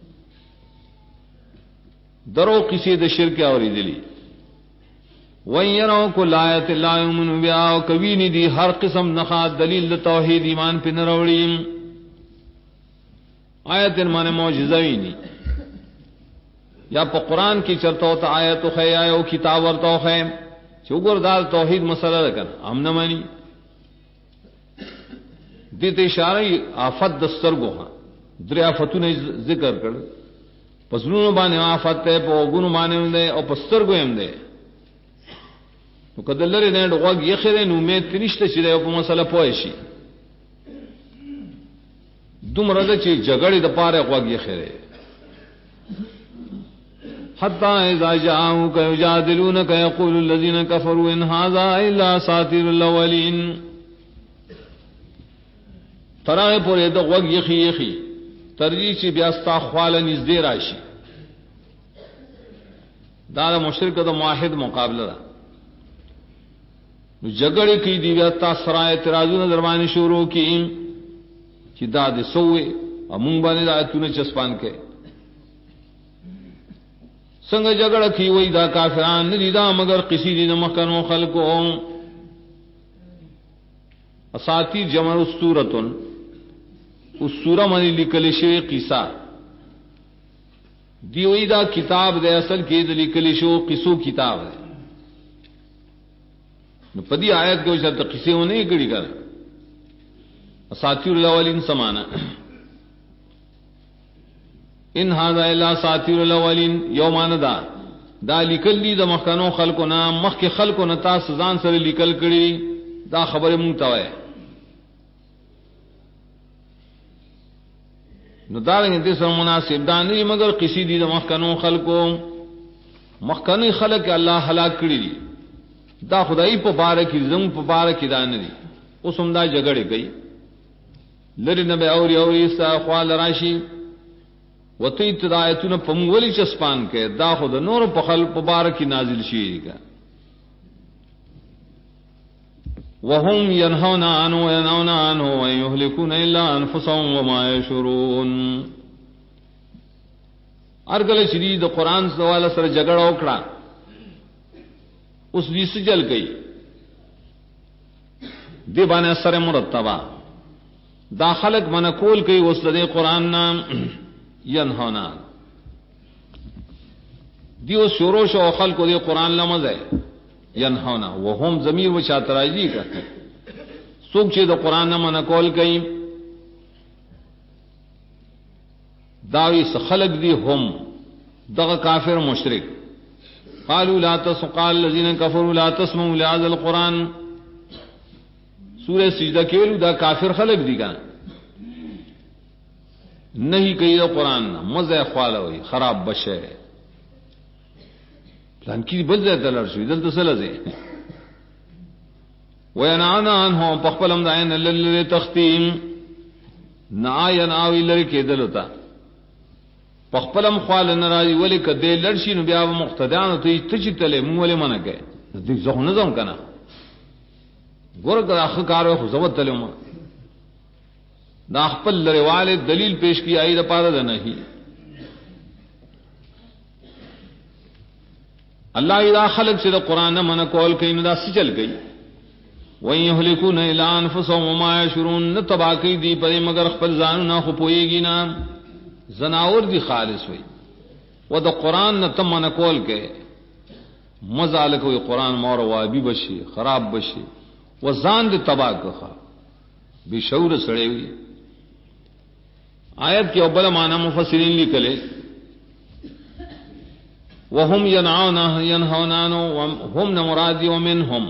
A: درو قصے د شرک اور دلی وَيَرَوْا كُلَّ آيَةٍ لَا يُؤْمِنُونَ بِهَا وَكَوِينِ دی ہر قسم نخات دلیل توحید ایمان پہ نروڑیم آیت مانے معجزوینی یا پا قرآن کی چرتا ہوتا آیتو خی آئے و کتاب ورتاو خی چوگر دار توحید مسئلہ رکن ہم نہ مانی دیتے اشارہ آفت دستر گو ہاں در آفتو نے ذکر کر پسلون بانے آفت ہے پا گونو بانے ہم دے اور پستر گو ہم دے نو کدلری نه ډوغ یخره نو امید کنيشته چې دا په مسله پوه شي دومره د چې جګړې د پاره غوږ یخره حتى اذا جاءوك يجادلونك يقول الذين كفروا ان هذا الا اساطير الاولين ترای پورې د غوږ یخي ترجیح چې بیا ستا خواله نږدې راشي دا مشرک د موحد مقابله ده جگڑی کی دیوتا سرائے اعتراضوں دربانی شروع کی کہ داد سوئے امون بانے دا تو نے چسپان کے سنگ جگڑ کی وہی دا کافران ندیدا مگر کسی دن مکنو خلقو اساطیر جمع اسطورتن اسطورہ منی لکل شوی قصہ دیوئی دا کتاب دے اصل کی دلی کلیشو قصو کتاب ہے نو پدی آیت کو شرط قصے ہونے ہی کڑی کر اساطیر الاولین سمانا ان هذا الا اساطیر الاولین یومان دا لکل دی دا مخکنو خلقنا مخ کے خلقنا تا سزان سر لکل کڑی دا خبر منتوائے نو دارنگ انتے سر مناسب دانی مگر قسی دی دا مخکنو خلقو مخکنی خلق اللہ ہلاک کڑی دی دا خدای پا بارکی زنگ پا بارکی دانی دی اسم دا جگڑے گئی لری نبی اوری اوری سا خوال راشی و تو ابتدایتون پمولی چسپان کے دا خود نور پا خلق پا بارکی نازل شیئی کا وهم ينهون عنه وينهون عنه وإن يهلكون إلا أنفسهم وما يشعرون ارگل شدید قرآن سوال سر جگڑ اوکڑا اس دی سجل گئی دی بانے اثر مرتبہ دا خلق من کول کئی اس دے قرآن نام ینہونا دیو شوروش و خلق دے قرآن لمز ہے ینہونا وہم ضمیر و شاتراجی کا سوک چی دا قرآن من کول کئی داوی سخلق دی ہم دغ کافر مشرک قالوا لا قال الذين كفروا لا تسمعوا لهذا القرآن سورہ سجدہ کیلو دا کافر خلق دی کا نہیں کئی دا قرآن مزہ خوالا ہوئی خراب بشے پلان کی بل جائے تلر شوی دل تسلزے وینعانا عنہم پخپلم دائن اللہ تختیم نعاین آوی لرکے دلتا پخپلم خوال نراجی ولی که دے لڑشی نو بیا مقتدیانو تو تچی تلے مو ولی منکے دیکھ زخو نظم کنا گورک دا اخ کارو خوزوت تلے مو دا اخپل لروالے دلیل پیش کی آئی دا پادا دا نہیں اللہ اذا خلق سے دا قرآن من کول کئی ندا سچل گئی وَإِن يَهْلِكُونَ إِلَّا أَنفُسَهُمْ وَمَا يَشْعُرُونَ نتبا کئی دی پدے مگر خپل زانو نا خپوئے گی نا زناور دی خالص ہوئی و دا قرآن نا تم من کول کے مزالک ہوئی قرآن مور وابی بشی خراب بشی و زان دی تباہ کخا بی شعور سڑے ہوئی آیت کی اوبل معنی مفسرین لکلے وهم ينهون وهم نمرادی ومنهم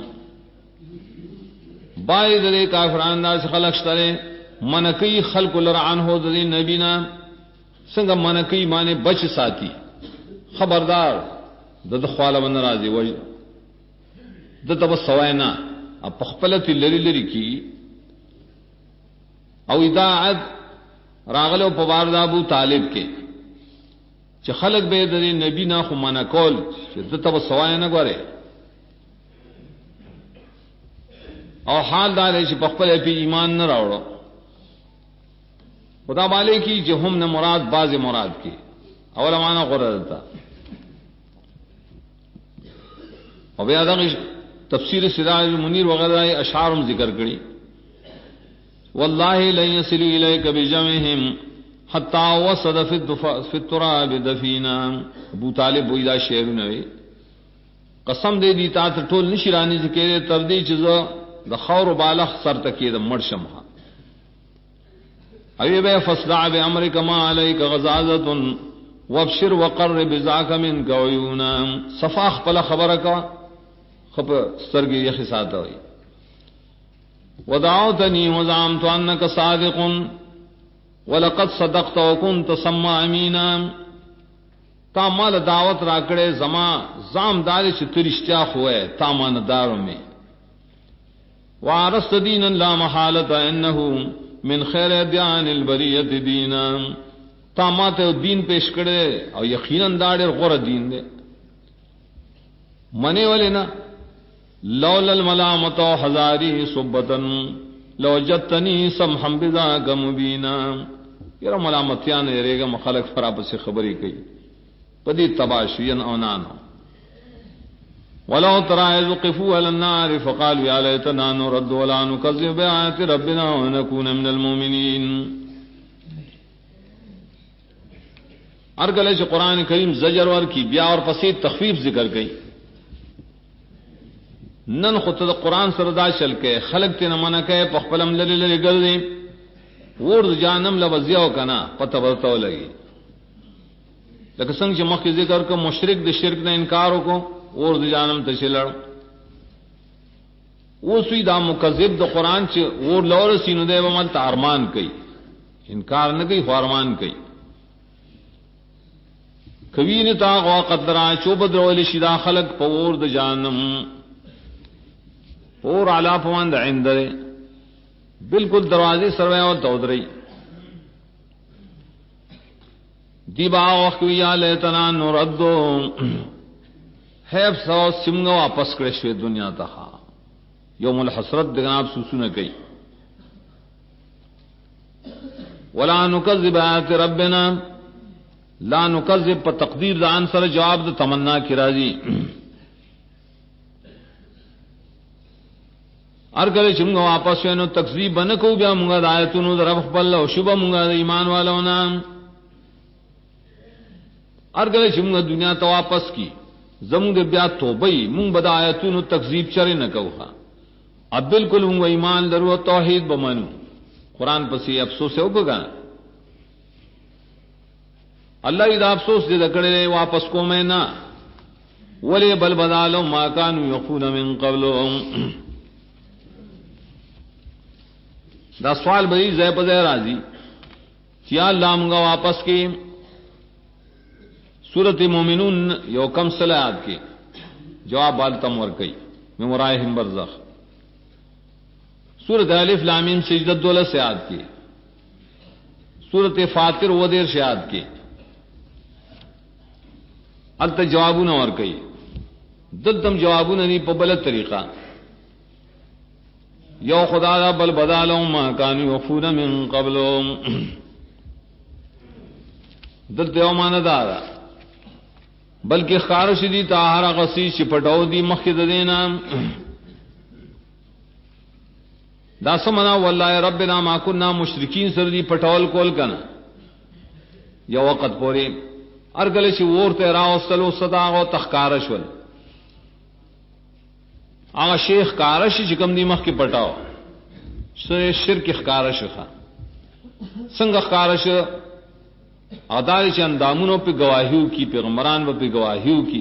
A: باید دے کافران دا سے خلق شترے منکی خلق لرعان ہو دے نبینا سنگا منکی مانے بچ ساتی خبردار دد خوالا من راضی وجہ دد بس سوائنا اب پخپلتی لری لری کی او اطاعت راغلو پوارد ابو طالب کے چ خلق بے دے نبی نا خو منا کول دد بس سوائنا گورے او حال دار ہے پخپل پی ایمان نہ راوڑو خدا والے کی جو ہم نے مراد باز مراد کی اولا مانا قرآن اور بیادہ تفسیر سراج المنیر وغیرہ اشعار ذکر کری واللہ لن يصلوا الیک بجمعہم حتی وصد فی التراب دفینا ابو طالب ویدہ شعر نوی قسم دے دی تا ٹول نشرانی ذکر تردی چیزو دا خور و بالخ سر تکی دا مرشم ہا اوی بے فصدع بے امرک ما علیک غزازت وابشر وقر بزاک من کعیونا صفاخ پلا خبرکا خب سرگی یخی ساتا ہوئی ودعوتنی وزعمت انک صادق ولقد صدقت وکنت سما امینا تا مال دعوت راکڑے زام داری سے ترشتیا ہوئے تا مان داروں میں وعرست دینا لا محالت انہو من خیر ادیان البریت دینا تا ماتے دین پیش کرے اور یقیناً داڑے غور دین دے منے والے نا لولا الملامت ہزاری صبتن لوجدتنی سمحم بذاک مبینا یہ ملامتیان رے گا مخالق فراب سے خبری کئی پدی تباشین اونان ولو ترى إذ وقفوا على النار فقالوا يا ليتنا نرد ولا نكذب بآيات ربنا ونكون من المؤمنين ارگلے سے قرآن کریم زجر ور کی بیا اور پسی تخفیف ذکر گئی نن خود قرآن سردا چل کے خلق تے نمانا کہ پخپلم لری لری گردی ورد جانم لوزیو کنا پتہ برتو لگی لیکن سنگ چ مخ ذکر کو مشرک د شرک نے انکار کو ورد جانم تشلڑ وہ سوی دا مکذب د قرآن چ ور لور سینو دے ومن تارمان کئی انکار نہ کئی فارمان کئی کوین تا غوا قدرا چوبد رول شدا خلق پور د جانم اور علا پوند عندر بالکل دروازے سروے اور تودری دی با وقت یا لیتنا نردو حیف سو سمگا واپس کرے شوی دنیا تہا یوم الحسرت دگناب سوسو کئی ولا نکذب آیات ربنا لا نکذب پا تقدیر دا انصر جواب دا تمنا کی راضی ارگل چمگا واپس وینو تکذیب بنکو بیا منگا دا آیتونو دا رب خبال و شبہ منگا دا ایمان والاونا ارگل چمگا دنیا تا واپس کی زمون دے بیا توبئی منگ بدا آیتونو تکذیب چرے نکو خوا اب بالکل منگا ایمان درو توحید بمانو قرآن پسی افسوس ہے بگا اللہ اذا افسوس دے دکڑے واپس کو میں نا ولی بل بدالو ما کانو یخون من قبلو دا سوال بھئی زی پزے راضی کیا اللہ منگا واپس کی سورت مومنون یو کم صلاحات کی جواب بالتم ورکی میں مرائہم برزخ سورت الف لام میم سجدہ دولت سے یاد کی سورت فاطر و دیر سے یاد کی الت جوابون ورکی دلتم جوابون نہیں پبلت طریقہ یو خدا دا بل بدالوں ما کانو یخفون من قبلو دلت یو مانا دارا بلکہ خارش دی تاہرا غسی چپٹاو دی مخید دینا دا سمنا واللہ ربنا ما کننا مشرکین سر دی پٹول کول کنا یا وقت پوری ارگلش وورتے راو سلو صداغو تخکارش ول آغا شیخ کارش چکم دی مخ کی پٹاو شرک خکارش خوا سنگ خکارش اداری چ اندامونوں پہ گواہیوں کی پیغمبران پہ گواہیوں کی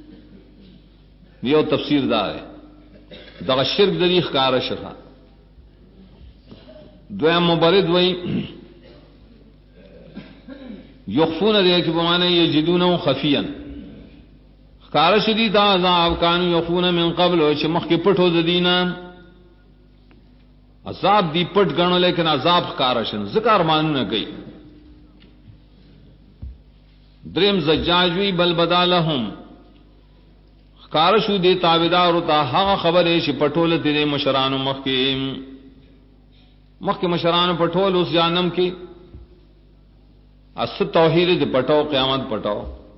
A: یہ تفسیر دار ہے دا شرک دری خکارش خوا دویم مبرد وئی یخفون دے کہ بمانے یجدونہ خفیا کارش دی تا عذاب کانو یخفون من قبل چھ مخ کے پٹھو دینا عذاب دی پٹ گنو لیکن عذاب کارشن ذکر مانو نہ گئی دریم زجاجوی بل بدالہم کارشو دے تابدار تا ہا خبر ہے چھ پٹھول تیرے مشران مخ کے مشران پٹھول اس جانم کی اس توحید دے پٹھو قیامت پٹھو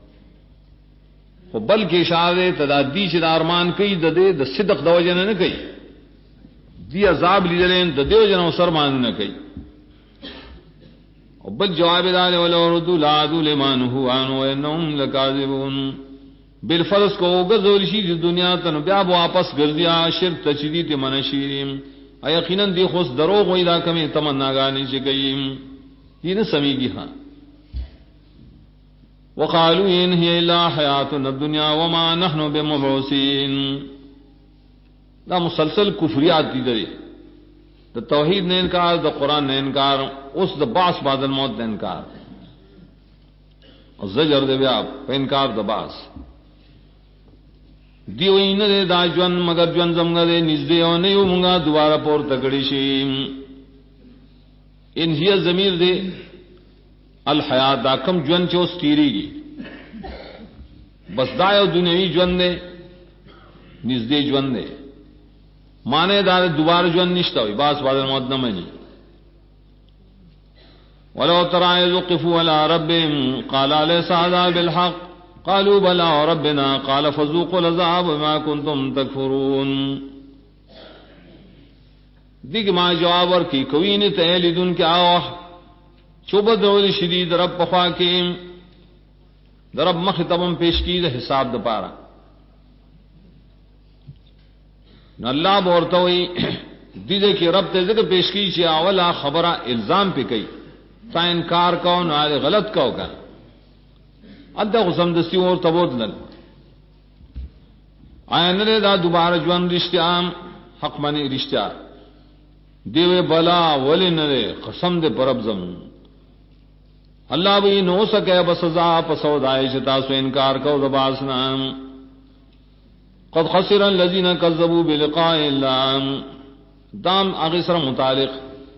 A: بلکہ اشارے تدادی چھ ارمان کئی ددے د صدق دو جن نہ کئی دی عذاب لیدلین د دیو جن سر مان نہ کئی او بل جواب دار ولو رد لا ذل ایمان هو ان انهم لکاذبون بالفرض کو گزول شی دنیا تن بیا واپس گردیا شرک تشدید منشیم یقینا دی خوش دروغ وئی دا کمی تمنا گانی چ گئی یہ نہ سمیگی ہاں وقالوا ان هي الا حياتنا الدنيا وما نحن بمبعوثين دا مسلسل کفریات دی دے دا توحید نے انکار دا قرآن نے انکار اس دا باس بعد الموت نے انکار اور زجر دے بیا انکار دا باس دیو این دے دا جون مگر جون زمگا دے نزدے او نیو منگا دوبارہ پور تکڑی شیم ان ہی ضمیر دے الحیات دا کم جون چوس تیری گی بس دایو دنیاوی جون دے نزدے جون دے مانے دار دوبارہ جون نشتا ہوئی باس بعد الموت نہ منی ولو ترى إذ وقفوا على ربهم قال أليس هذا بالحق قالوا بلى ربنا قال فذوقوا العذاب بما كنتم تكفرون دیکھ ما جواب اور کی کوئی نے تہلیدن کے آوہ چوبد رول شدید رب پخوا کے درب مخطبم پیش کی دا حساب دا پارا نو اللہ بورتا ہوئی دیدے کی رب تے ذکر پیش کی چی اولا خبرہ الزام پہ کئی تا انکار کاؤ نو آلے غلط کاؤ کا ادھا غسم دستی اور تبود لن آیا نرے دا دوبارہ جوان رشتہ عام حق منی رشتہ دیوے بلا ولی نرے قسم دے پر ابزم اللہ بھی نو سکے بسزا پسود آئے چتا سو انکار کو دباسنا قد خسر الذین کذبوا بلقاء اللہ دام اغسر متعلق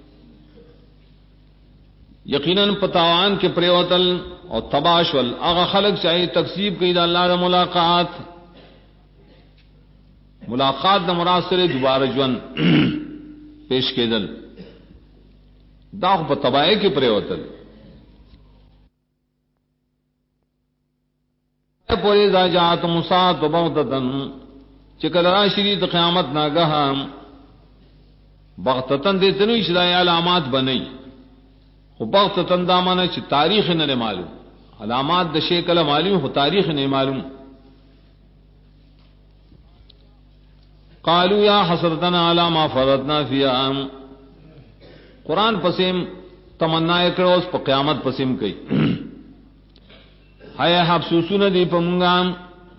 A: یقیناً پتاوان کے پریوتل اور تباشول اغا خلق چاہیے تکذیب کی دا اللہ دا ملاقات دا مراسل دوبارہ جون پیش کے دل داخ پا تباہی کے پریوتل پوری دا جات مساعت و بغتتن چکل راشری دا قیامت ناگہا بغتتن دے تنوی شدائی علامات بنئی خو بغتتن دا مانا چی تاریخ نہ معلوم علامات دا شیکل معلوم خو تاریخ نہیں معلوم قالوا یا حسرتنا علی ما فرطنا فیہا قرآن پسیم تمنا اکڑو اس پا قیامت پسیم کئی ہائے حفصوصون دی پمنگام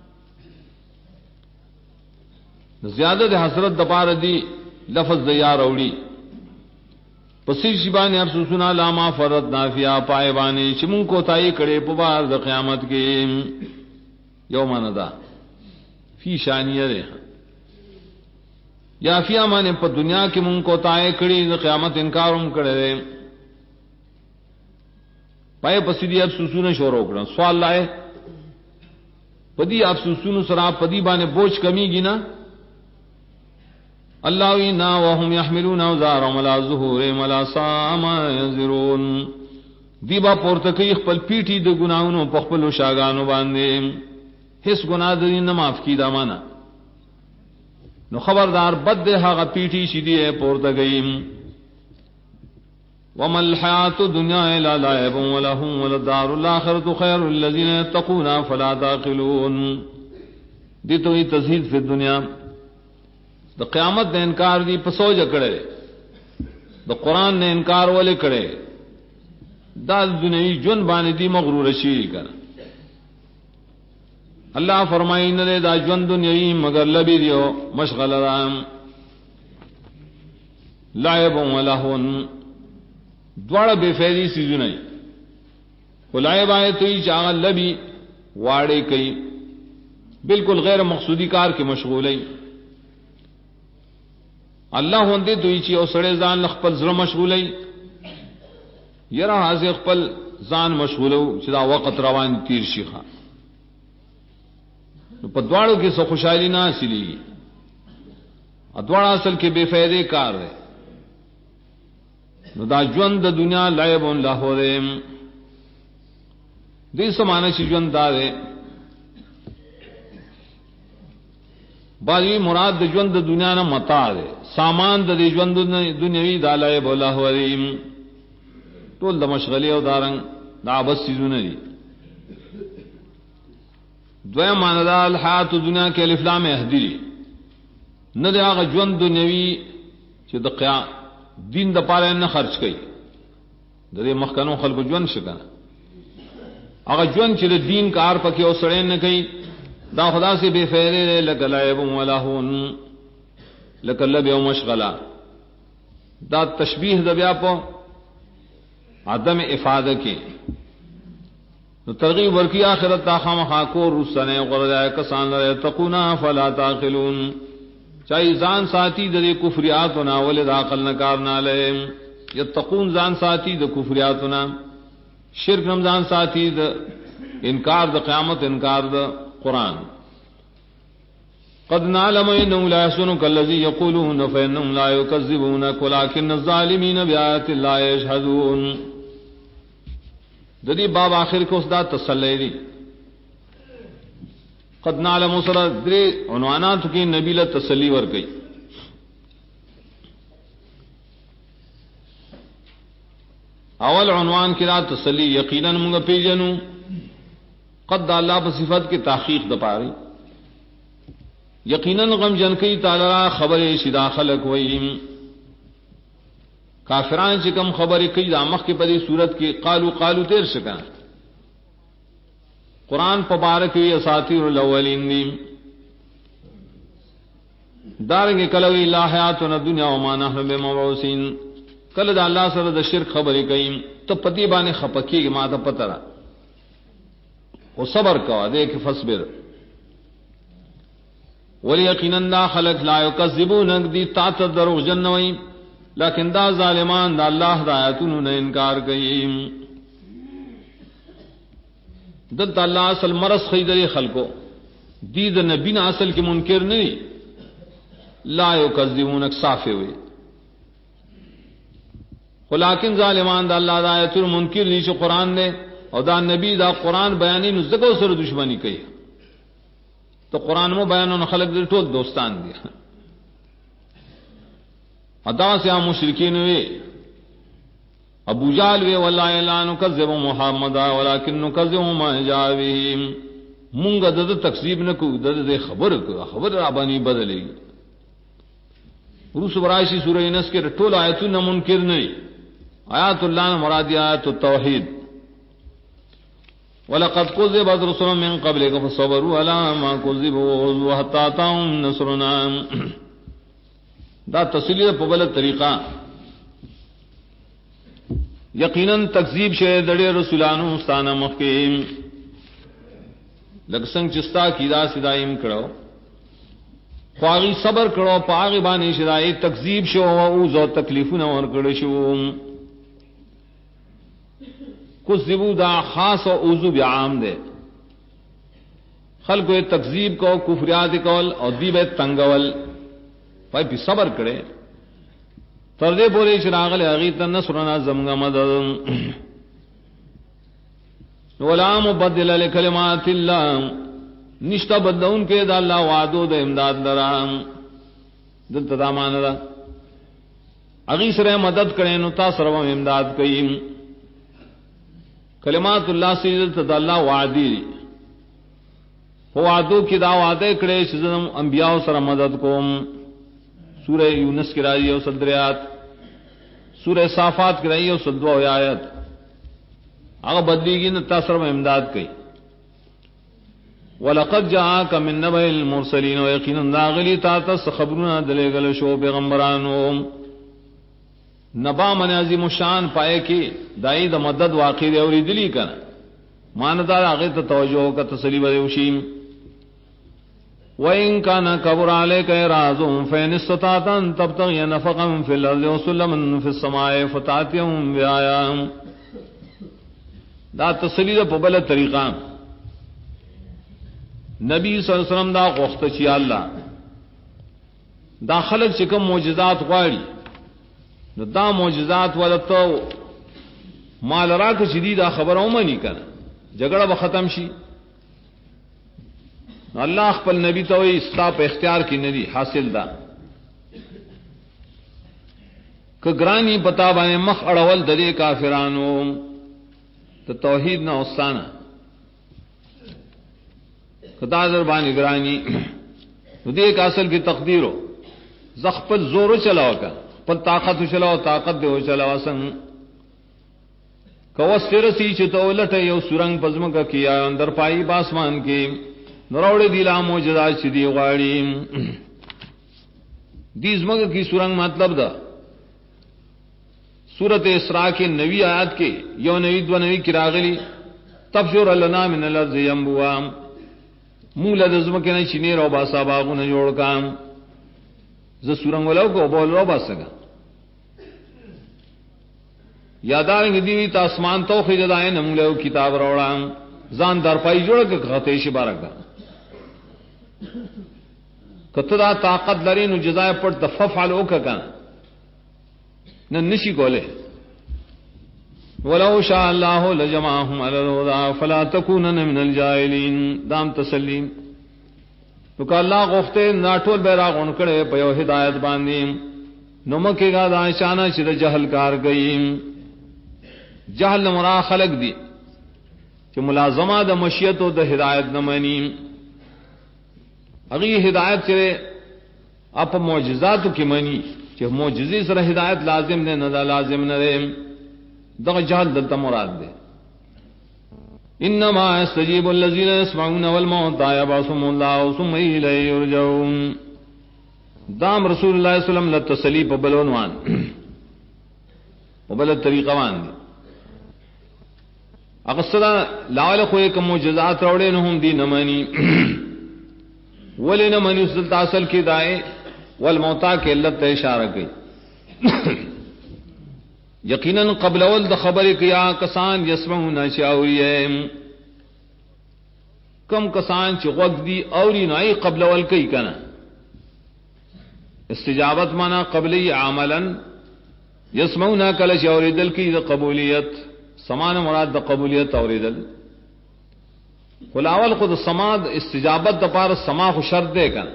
A: زیادہ دے حسرت دپار دی لفظ دیار اوڑی پسیر شبانی حفصوصون علاما فرد نافیا پائے بانی چمون کو تائی کڑے پبار دا قیامت کے یومان دا فی شانیہ دے یا فی آمانے پا دنیا کی من کو تائے کڑی دا قیامت انکارم کڑے دے پائے پسیدی افسوسون شورو کرن سوال لائے پدی افسوسون سرا پدی بانے بوجھ کمی گی نا اللہ وینا وهم یحملون اوزارهم علی ظهورهم علی ساء ما ينذرون دیبا پورتکی خپل پیٹی د گناہونو په خپل شاګانو باندې هیڅ گناہ دې نه معاف کی دا معنا نو خبردار بد هغه پیٹی شیدی پورتگیم وما الحیات الدنیا الا لعب ولهو وللدار الاخرة خیر للذین یتقون فلا تعقلون دی تو یہ تزہید فی الدنیا دا قیامت نے انکار دی پسوج کڑے دا قرآن نے انکار والے کڑے دا دنیاوی جن بانے دی مغرور شیری کر اللہ فرمائی نہ دا جن دنیاوی مگر لبی دیو مشغل رام لعب ولہون دوڑا بے فیدی سی جنائی لعب آئے تو ہی چاہا لبی واڑے کئی بالکل غیر مقصودی کار کے مشغولی اللہ ہوندے تو ہی چی او سڑے زان لخپل زر مشغولی یرا حاضر خپل زان مشغولو چدا وقت روان تیر شیخا پا دوڑوں کی سو خوشحالی نہ حاصلی گی دوڑا اصل کے بے فیدے کار ہے نو دا جون دا دنیا لعب لاہو دے دی سمانا چی جون دا دے بعضی مراد دا جون دا دنیا نا متاع دے سامان دا دی جون دنیاوی دا لعب لاہو دے طول دا مشغلی او دارنگ دا عبس سیزون دی دویا مانا دا الحیات دنیا کے الافلام احدی نہ دے آغا جون دنیاوی چی دا قیام دین دا پارے نہ خرچ کئی دے مخکنوں خلق جون شکا اگر جون چلے دین کار پکی او سڑین نہ کئی دا خدا سے بے فیدے دے لک لعب ولہون لک لب او مشغلہ دا تشبیح دا بیا پو عدم افادہ کے تو ترغیب ورکی آخرت تا خام خاکور رسنے غردائے کسان لرے تقونا فلا تاقلون چاہی زان ساتی دا دے کفریاتنا ولد عقل نکار نالے یتقون زان ساتی دا کفریاتنا شرک نمزان ساتی دا انکار دا قیامت انکار دا قرآن قد نعلم انہم لا يحسنک اللذی یقولون فإنہم لا یکذبونک ولكن الظالمین بآیات اللہ یشہدون ددی باب آخر کو اس دا تسلی دی قد نعلم سر درے عنوانات کی نبیل تسلی ور گئی اول عنوان کی رات تسلی یقیناً منگا پیجنو قد اللہ پر صفت کی تحقیق دپاری یقیناً غم جن کی تعالی خبر شدا خلق ویم کافران چکم خبر کی دامخ کی پری صورت کی قالو قالو تیر شکا قرآن پبارک وی اساطیر الاولین دیم دارنگے کلوی لا حیاتنا دنیا وما نحن بمبعوثین کل دا اللہ سر دا شرک خبری کئیم تو پتی بانے خپکی گی ما تا پترا وہ صبر کوا دیکھ فصبر ولی یقیناً دا خلق لا یکذبونک دی تا دروغ جنوئی لیکن دا ظالمان دا اللہ دا آیاتونو نے انکار کئیم دلتا اللہ اصل مرس خیدر خلقو دید نبی نا اصل کی منکر نہیں لا یکذبونک صافے ہوئے لیکن ظالمان دا اللہ دا آیاتونو منکر نیچے قرآن نے اور دا نبی دا قرآن بیانی نو زگو سر دشمنی کئی تو قرآن میں بیانوں خلق دل ٹول دوستان دیا ادا سے ہم مشرکین ہوئے ابو جال وے واللہ لا نکذب محمد ولکن نکذب ما جاء به منگ دد تکذیب نہ کو دد خبر ابانی بدلے گی روس برائشی سورہ انس کے ٹول آیتوں نہ منکر نہیں آیات اللہ مراد آیات التوحید وَلَقَدْ كُذِّبَتْ رُسُلٌ مِّن قَبْلِكَ فَصَبَرُوا عَلَىٰ مَا كُذِّبُوا حَتَّىٰ أَتَاهُمْ نَصْرُنَا دا تسلیت پبل طریقہ یقیناً تکذیب شے دڑے رسولانو ستانہ مخیم لگسنگ چستا کی دا سدائیم کرو خواغی صبر کرو پاغی بانی شدائی تکذیب شو اوزو تکلیفون اور کرشو کذبو دا خاص و اوزو بعام دے خلقو تکذیب کو کفریات کول اور دیب تنگول پای پی صبر کرے تردے بولے چراغل اغیتا نصرنا زمگا مدد ولا مبدل لکلمات اللہ نشتا بدلون کے دا اللہ وعدو دا امداد لرام دلتا دا مانا دا اغیسر مدد کرے نتا سرم امداد کئیم کلمات اللہ سے دلتا دا اللہ وعدی دی وعدو کی دا وعدے کرے چیزن انبیاء سر مدد کوم سورہ یونس کی رائی اور صدریات سورہ صافات کی رائی اور صدوہ آیت اگر بدلی گی نتا سر میں امداد کی وَلَقَدْ جَاءَكَ مِن نَّبَإِ الْمُرْسَلِينَ وَيَقِينًا داغلی تاتس خبرنا دلے گل شو پیغمبرانو نبا من عظیم شان پائے کی دائی دا مدد واقعی دے اوری دلی کنا ماندار آغیت توجہ کا تسلی بدوشیم وَإِن كَانَ كَبُرَ عَلَيْكَ إِعْرَاضُهُمْ فَإِنِ اسْتَطَعْتَ أَن تَبْتَغِيَ نَفَقًا فِي الْأَرْضِ وَسُلَّمًا فِي السَّمَاءِ فَتَأْتِيَهُم بِآيَةٍ دا تسلی دا پبل طریقہ نبی صلی اللہ علیہ وسلم دا غوخت چی اللہ دا خلق چکم معجزات غواری دا معجزات ولتا مال راک چی دا خبر اومنی کنا جگڑا با ختم شی اللہ خپل نبی تو استا پہ اختیار کی ندی حاصل دا کہ گرانی پتا بانے مخ اڑول ددے کافرانو تو توحید نہ استانا خدا در بانی گرانی دے کا اصل کی تقدیر ہو زخپل زور چلاو کا پل طاقت چلاو طاقت دے ہو چلاو سنگ کوس تیرسی چتو لٹے یو سرنگ پزم کا کیا اندر پائی باسمان کی نروڑے دیلا موجزات چی غاڑی دیز مگ کی سرنگ مطلب دا سورت اسراء کے نوی آیات کے یو نوی دو نوی کی راغلی تبشر لنا من الارض ینبوام مولا دزم کے نئی چینی رو باسا باغو نجوڑ کام ز سرنگ ولو کو بول رو باسگا یادارنگ دیوی تا اسمان تو خجدائیں نمولو کتاب روڑام زان در پائی جوڑ کے غطیش بارکا کتدا طاقت لری نو جزائے پر تفعلو کا نہ نشی کولے ولو شاء اللہ لجمعهم على الهدى فلا تكونن من الجاهلين دام تسلیم تو کہ اللہ غفتے ناٹول بیراغ ان کڑے پیو ہدایت باندیم نمکے گا دا شانہ چر جہل کار گئی جہل مرا خلق دی کہ ملازمہ دا مشیت و دا ہدایت نہ منی اگی ہدایت چرے اپ معجزات کی منی کہ معجزی سر ہدایت لازم دے نہ لازم نہ دے دا جہل دلتا مراد دے انما يستجيب الذين يسمعون والموتى يبعثهم الله ثم اليه يرجعون دام رسول اللہ صلی اللہ علیہ وسلم لتسلی پبلونوان پبل طریقہ وان دی اقصدا لاول کوئی کم معجزات روڑے نہم دی نمانی ولی نمانی اس اصل کی دائے والموتى کے علت اشارہ کی یقیناً قبل اول د خبر کیا کسان یسمعون شاوری کم کسان چ وقت دی اوری نئی قبل اول کی کنا استجابت مانا قبلی عملا یسمعون کل شاوری دل کی قبولیت سمان مراد د قبولیت اوری دل خلاول خود سماد استجابت د پار سما خو شرط دے کنا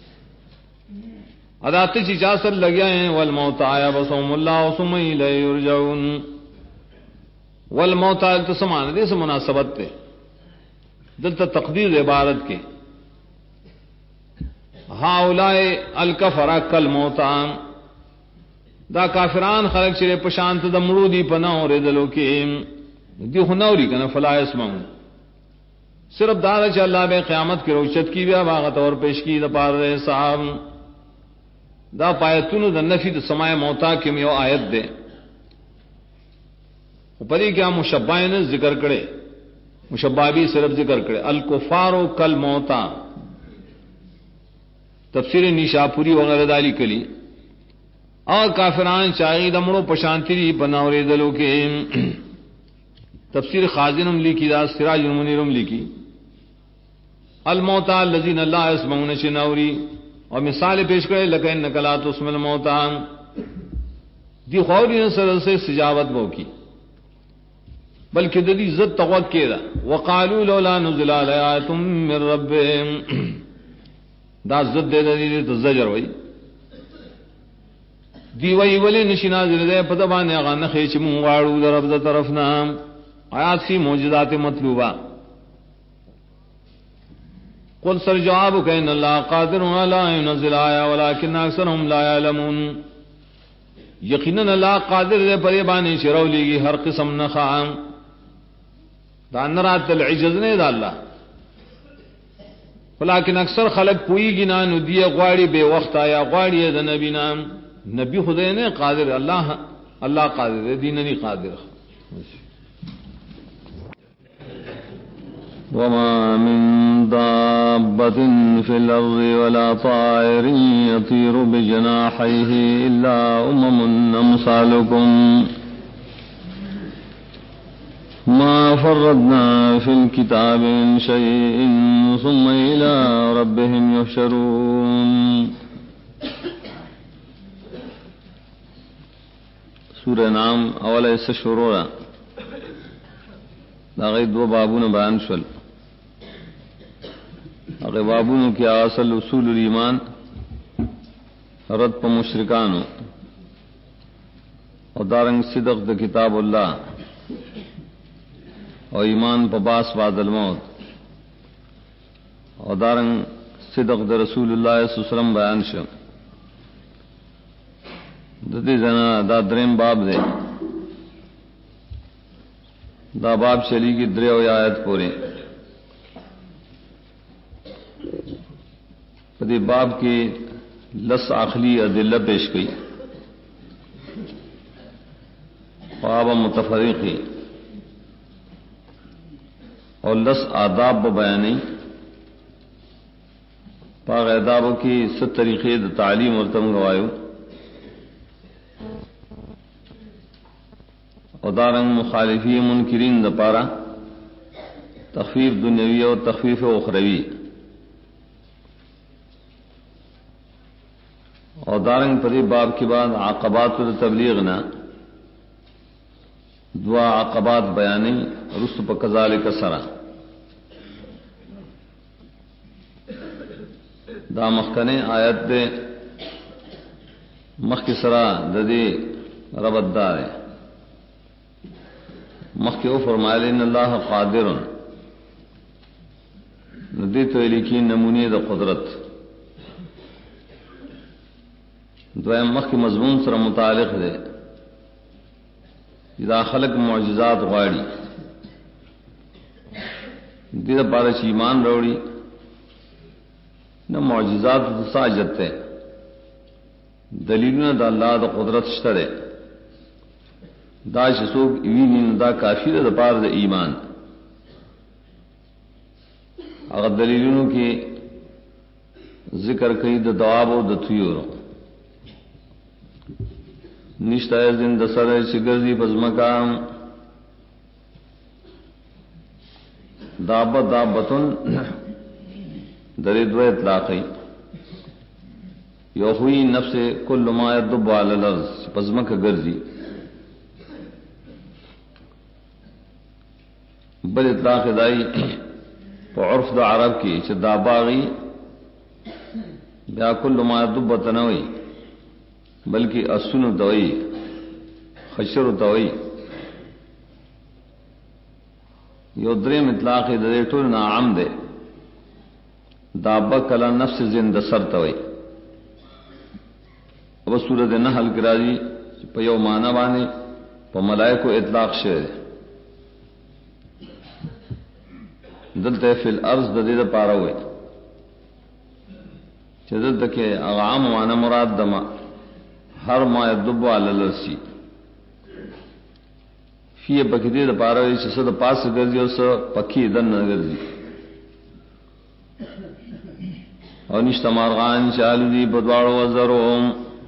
A: اداتی چی چاسر لگیا ہیں والموت آیا بسوم اللہ ثم الیہ یرجعون والموت آیا تو سمان دے سے مناسبت تے دلتا تقدیر عبارت کے ہاؤلائے الکفر کالموتان دا کافران خلق چرے پشانت دا مرو دی پناو ردلو کے دی خنوری کنا فلا اسمعون صرف دارا چا اللہ بے قیامت کی روشت کی بیا باغت اور پیش کی دا پار رہے صاحب دا پایتونو دا نفی دا سماع موتا کم یو آیت دے پری کیا مشبہین ذکر کرے مشبہ بھی صرف ذکر کرے الکفارو کل موتا تفسیر نیشاپوری وغیرہ دالی کلی اور کافران چاہی دمڑو پشانتی دی بناوری دلو کے تفسیر خازنم لکھی دا سراج المنیرم لکھی الموتا الذین لا یسمعون شناوری اور مثال پیش کرے لکن نکلا تو اسم الموتا دی خوری نصر سے سجاوت بو کی بلکہ دی زد توقع کے دا وقالوا لولا نزل علی آیۃ من ربهم دا زد دے دی تو زجر وئی دی وئی ولی نشنا دے پتبان غن خیچ من غاڑو در رب طرفنا آیات سی معجزات مطلوبہ قل سر جواب کہ ان اللہ قادر علی ينزل آیا ولكن اکثرهم لا يعلمون یقینا اللہ قادر دے پر بانی شرولی کی ہر قسم نہ خام دا نرات العجز نے دا اللہ ولكن اکثر خلق پوئی گنا نو دی غواڑی بے وقت آیا غواڑی دا نبی نام نبی خدے نے قادر اللہ قادر دے دین نہیں قادر
B: وما من دابة في الأرض ولا طائر يطير بجناحيه إلا أمثالكم ما فرطنا في الكتاب من شيء ثم إلى ربهم يحشرون. سورہ نام اولا اس شروع داغی دو بابون بیان شل اگر بابون کی اصل اصول الایمان رد پا مشرکانو اور دارنگ صدق دا کتاب اللہ اور ایمان پا باس بعد الموت اور دارنگ صدق دا رسول اللہ صلی اللہ علیہ وسلم بیان شل ددی زنا دا درین باب دے دا باب چلی کی دریو آیت پورے پدی باب کی لس آخلی ادلہ پیش کی باب متفرقی اور لس آداب بیانی پاک آدابوں کی ست طریقے تعلیم اور تم گوایو اور دارنگ مخالفی منکرین دپارا تخفیف دنیوی اور تخفیف اخروی اور دارنگ پری باب کے بعد عقبات تبلیغ نہ دعا عقبات بیانی رست پا کذالک سرا دا مخکنے آیت دے مخ کی سرا ددی ربت دار مخکیو فرمائے ان اللہ قادر ندی تو لکھی نمونی دا قدرت دویم مخ کی مضمون سر متعلق دے اذا خلق معجزات غاڑی دیدہ پارچ ایمان روڑی نہ معجزات ساجت ہے دلیلنا دا اللہ دا قدرت شترے دا شسوک ایوین دا کافی دا پار دا ایمان اگر دلیلوں کی ذکر کئی دا دواب و دا تھیورو نشتہ زن دا سر شگرزی پزمکام دابتن درد و اطلاقی یو ہوئی نفس کل ما یدب علی الارض پزمک گرزی بل اطلاق دائی پا عرف دا عرب کی چھ داباغی بیا کل ما یدب تنوی بلکہ اسن توئی خشر توئی یو دریم اطلاق دے ټول نعم دے دابا کلا نفس زند سر توئی اب سورۃ النحل کی راضی په یو معنا باندې په ملائکو اطلاق شوی دلته فی الارض د دې لپاره وي چې دلته کې عام معنا مراد دما ہر ما یدب علی الارض فی پکې دې لپاره چې څه د پاس ګرځي او څه پکې دن ګرځي او نشته مارغان چالو دی بدواړو وزروم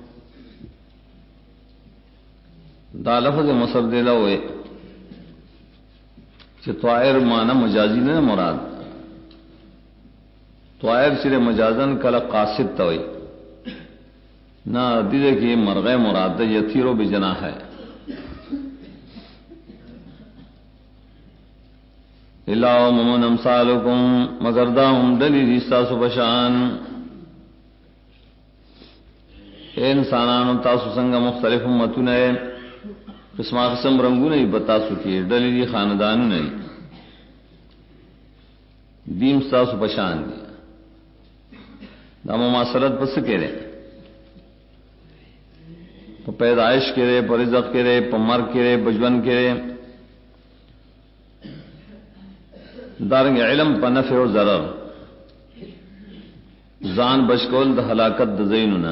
B: دا لفظ مصر دیلا ہوئے کہ طائر معنی مجازی نے مراد طائر سر مجازن کلا قاصد توئی نہ دیدے کہ مرغے مراد یتیرو بجناح ہے الا ممن امثالکم مگر دا ہم دلی ریستا سبشان اے انسانان تاسو سنگ مختلف امتون ہے قسم قسم رنگوں نہیں بتا سکی ڈلی خاندان نہیں دیم ساسو پشان دی دام ماسرت پس کے رے پیدائش کے رے پر رزق کے رے پر مر کے رے بجون کے رے دارنگ علم پر نفع و ضرر زان بشکول دا ہلاکت دا زیننا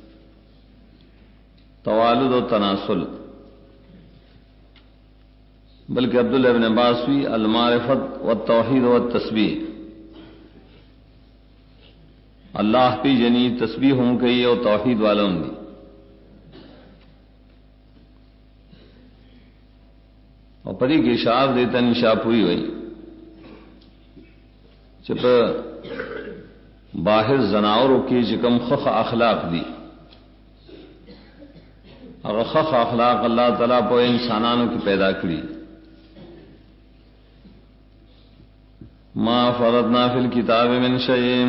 B: توالد و تناسل بلکہ عبداللہ ابن عباس وی المعرفت والتوحید والتسبیح اللہ پی جنی تسبیح ہوں کئی اور توحید والا ہوں دی اور پری کی اشعار دیتا نشا پوری ہوئی چپ باہر زناوروں کی چکم خخ اخلاق دی اگر خخ اخلاق اللہ تعالیٰ پہ انسانانوں کی پیدا کری ما فرضنا فی الکتاب من شیء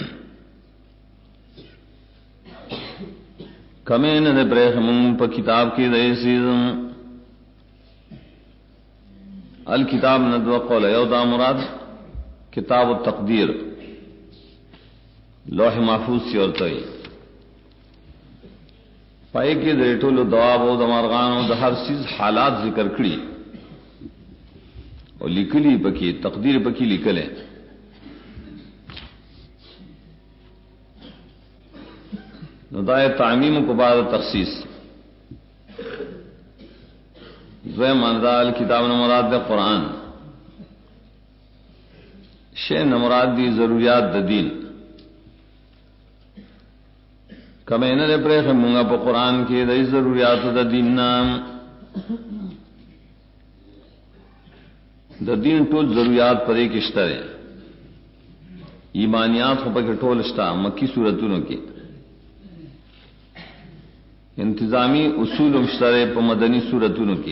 B: کمین دے پریخ من پا کتاب کی دے سیزم الکتاب ندو قول یودا مراد کتاب التقدیر لوح محفوظ سی اور توئی پائے کے دریٹو لو دواب و دمارغان و ہر چیز حالات ذکر کری اور لکلی پکی تقدیر پکی لکلے ندائے تعمیم کو بعد تخصیص دوے ماندال کتاب نمراد دے قرآن شے نمراد دی ضروریات دا دین کمینہ دے پریخ مونگا پا قرآن کی دے ضروریات دا دین نام دا دین ټول ضروریات پر ایک اشترے ایمانیات ہو پکے ټول اشتا مکی صورتونوں کی انتظامی اصول اشترے پا مدنی صورتونوں کی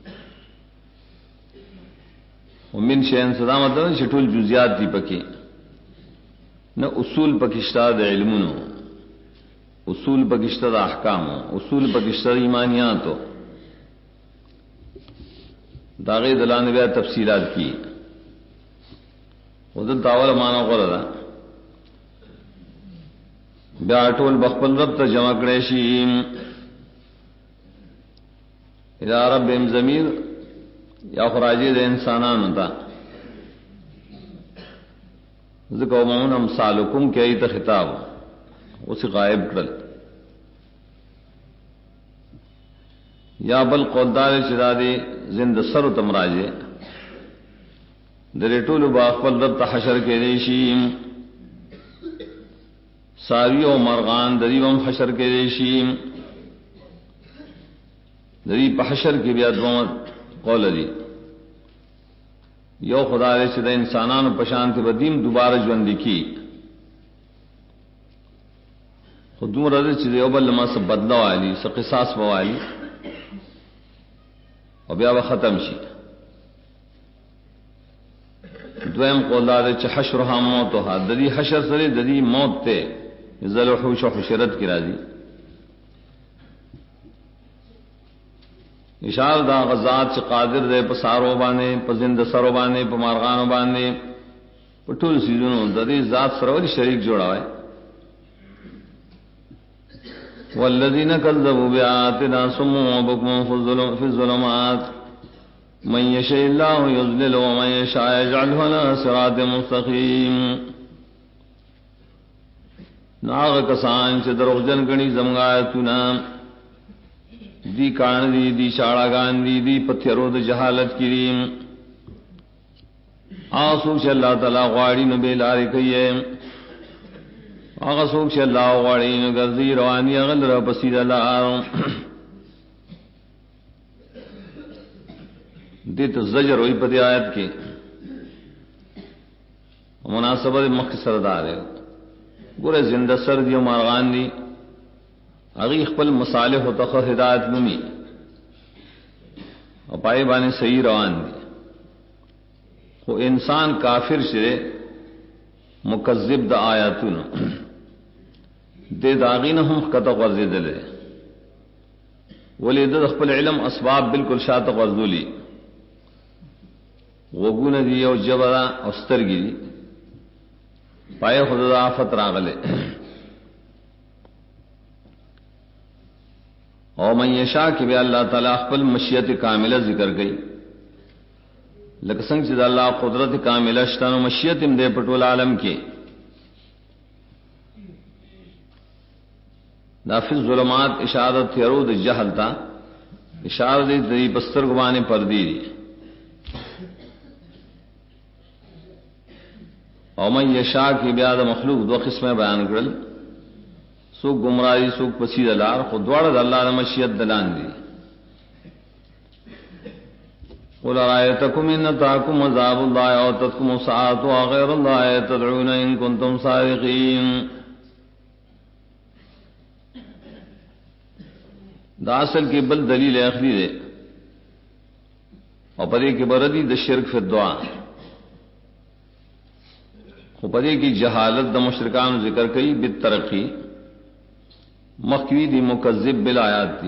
B: ومن شیئن صدا مطلب چھٹول جزیات دی پکی نہ اصول پکشتہ دا علمونو اصول پکشتہ دا احکامو اصول پکشتہ دا ایمانیاتو داغی دلان بیا تفصیلات کی ودل تاول مانا غردا بیا ټول بخپل رب ته جمع کړي شي اذا رب ضمیر یا خراجی د انسانانو ته ذکر ومن امثالکم کی ایت خطاب اس غائب کړل یا بل قولدار چرادی زند سر تمراجے درې ټول باخپل رب ته حشر کې شي ساری او مرغان دریوم حشر کې شي دری په حشر کې بیا دوه قول دي یو خدای چې د انسانانو په شان ته بدیم دوباره ژوند کی خودمو راځي چې یو بل ما څه بدلا والی څه قصاص والی او بیا ختم شي دویم قول دا چې حشرها موتها د دې حشر سره د دې موت ته ذلحوش او حشرت کی راځي اشار دا غزاد چې قادر دی په سارو باندې په زند سرو باندې په مارغانو باندې په ټول سيزونو د دې ذات سره ول شریک جوړاوي والذین کذبوا بآیاتنا صم وبکم فی الظلمات من یشاء الله یضلل ومن یشاء یجعله علی صراط مستقیم ناغ کسان چې دروغجن غني زموږ آیاتونه دی کان دی شاړاګان دی پتھرو د جہالت کریم آسو چې الله تعالی غواړي نو به لارې کوي هغه څوک چې الله غواړي نو ګرځي رواني غل را بصیر الله دې ته زجر وي په دې آیت کې مناسبت مختصر دار ہے ګوره زنده سر دی مارغان دی اغي خپل مصالح او تخ ہدایت نمی او پای باندې صحیح روان دي خو انسان کافر شه مکذب د آیاتونو د داغین هم کته ورزیدل ولید د خپل علم اسباب بالکل شاته ورزولی وګونه دی او جبرا او سترګی دی پای خدا آفت راغله او من یشاء کہ بے اللہ تعالی خپل مشیت کاملہ ذکر گئی لکه څنګه چې الله قدرت کاملہ شتانو مشیت هم دې پټول عالم کې نافذ ظلمات اشارت یرود جهل تا اشارت دې بستر غوانه پردی او من یشاء کہ بیا د مخلوق دو قسمه بیان کړل سو گمراہی سو پسید لار خود دوڑ د اللہ مشیت دلان دی قل رایتکم ان تاکم عذاب اللہ او تتکم ساعت و غیر اللہ تدعون ان کنتم صادقین دا اصل کی بل دلیل اخری دے اور پدے کی بردی د شرک فی الدعا خو پدے کی جہالت د مشرکان ذکر کئی بالترقی مخوی دی مکذب بالآیات دی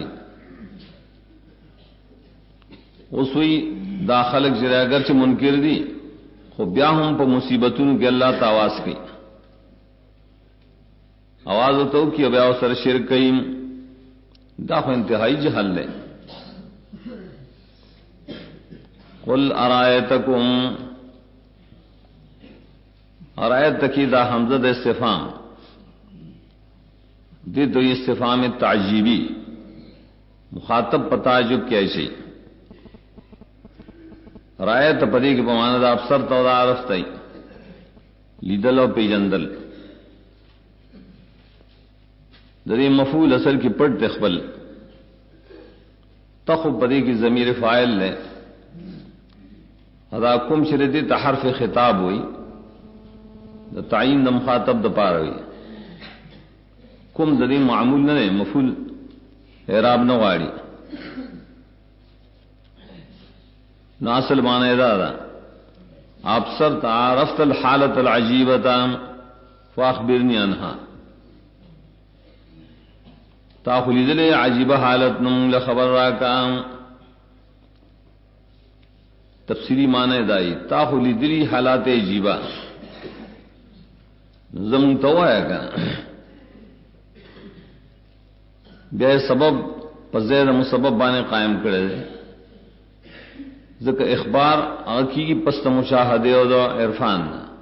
B: اسوی دا خلق جرے اگرچہ منکر دی خو بیا ہم پا مصیبتون کے اللہ تاواز کی آواز تو کی بیا سر شرک کئیم دا خو انتہائی جہل لے قل ارائیتکم ارائیت تکی دا حمزہ دا استفام دی تو استفہام تعجیبی مخاطب پتاجب کیا ایسی رایت پدی کے پماند افسر تو عارف تئی لیدل او پیجندل دری مفعول اصل کی پٹ تخبل تخب پدی کی ضمیر فاعل لے ادا کم شردی تحرف خطاب ہوئی تعین د مخاطب د پار ہوئی کم دری معمول نہ مفعول اعراب نہ غاڑی ناصل معنی ادا ابصر تعرفت الحالت العجیبۃ فاخبرنی عنها تاخلی دل عجیب حالت نم خبر را کا تفسیری معنی دائی تاخلی دلی حالات عجیبہ زم توایا کا بے سبب پزید مسبب بانے قائم کرے دے ذکر اخبار آکی پست مشاہدے و دو عرفان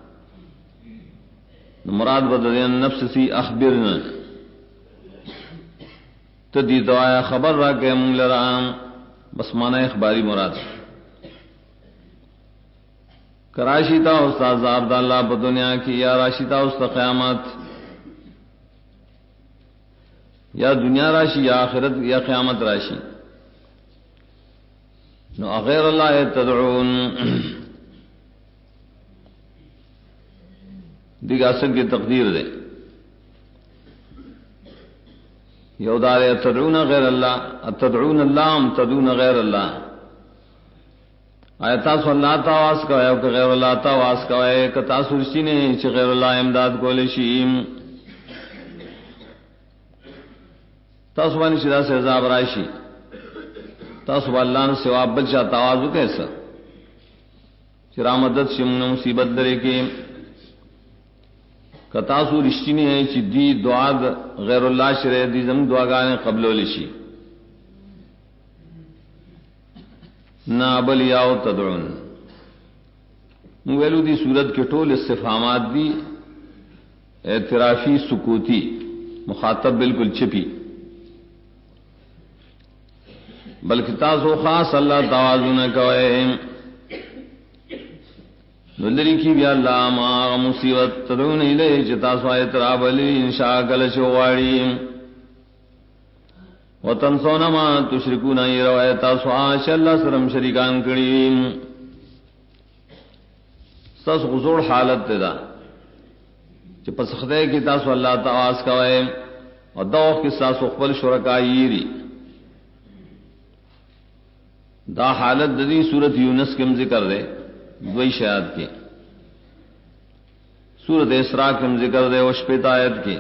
B: مراد بدل نفس سی اخبرنا تدی دعایا خبر را کے منگ لرام بس معنی اخباری مراد کراشیتا استاد عبد اللہ په دنیا کی یا راشیتا است قیامت یا دنیا راشی یا آخرت یا قیامت راشی نو غیر اللہ تدعون دیگه اصل کی تقدیر دے یودار تدعون غیر اللہ تدعون اللہ تدعون غیر اللہ آیتا سو اللہ تاواز کا ہے کہ غیر اللہ تاواز کا ہے کہ تاسرشی نے چھ غیر اللہ امداد کو لشیم تاسوانی شدہ سے عذاب رائشی تاسو اللہ نے سوا بلچا تاوازو کیسا چرا مدد شمنا مصیبت درے کے کتاسو رشتینی ہے چی دی دعا غیر اللہ شرع دی زم دعاگانے قبل لشی نا بل یاو تدعون مویلو دی صورت کے ٹول استفہامات دی اعترافی سکوتی مخاطب بالکل چھپی بلکہ تاسو خاص اللہ تعالی نہ کوئے نلری کی بیا اللہ ما مصیبت تدعون الیہ چتا سو اعتراف علی انشاء کل شواڑی وتنسون ما تشركون ای روایت سواش اللہ سرم شریکان کریم سس غزور حالت دا چې پس خدای کی تاسو اللہ تعالی کوئے اور دوخ کی ساسو خپل شرکایری دا حالت دی سورت یونس کم ذکر دے دوئی شاید کے سورت اسراء کم ذکر دے وشپیت آیت کے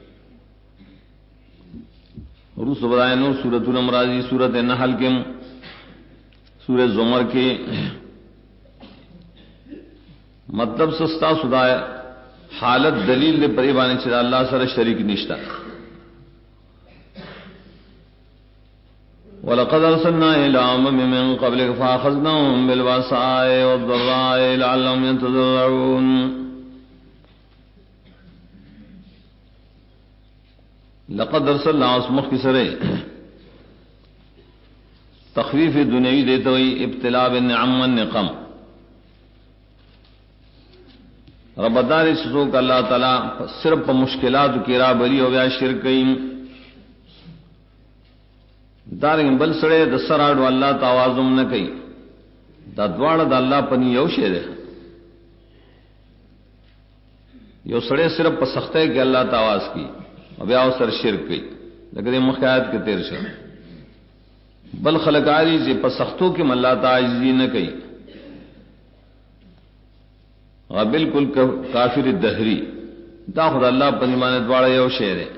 B: روس بدائنو سورت الامراضی سورت نحل کم سورت زمر کے مطلب سستا سدایا حالت دلیل دے پریبانے چلا اللہ سر شریک نشتا وَلَقَدْ أَرْسَلْنَا إِلَىٰ أُمَمٍ مِّن قَبْلِكَ فَأَخَذْنَاهُم بِالْبَأْسَاءِ وَالضَّرَّاءِ لَعَلَّهُمْ يَتَضَرَّعُونَ لقد أرسلنا اسمخ کی سرے تخفیف دنیوی دیتے ہوئی ابتلاء بالنعم والنقم ربدار سوک اللہ تعالی صرف مشکلات کی راہ بری ہو گیا شرکیم دارنگ بل سڑے د سراڑو اللہ توازم نہ کئی دا دوڑ د اللہ پنی یو شے دے یو سڑے صرف په سختے کہ اللہ تواز کی اب یا سر شرک کی لیکن مخیات کے تیر شو بل خلقاری سے په سختوں کے اللہ تعالی نہ کئی اور بالکل کافر الدہری دا خدا اللہ پنی مانے دوڑ یو شے دے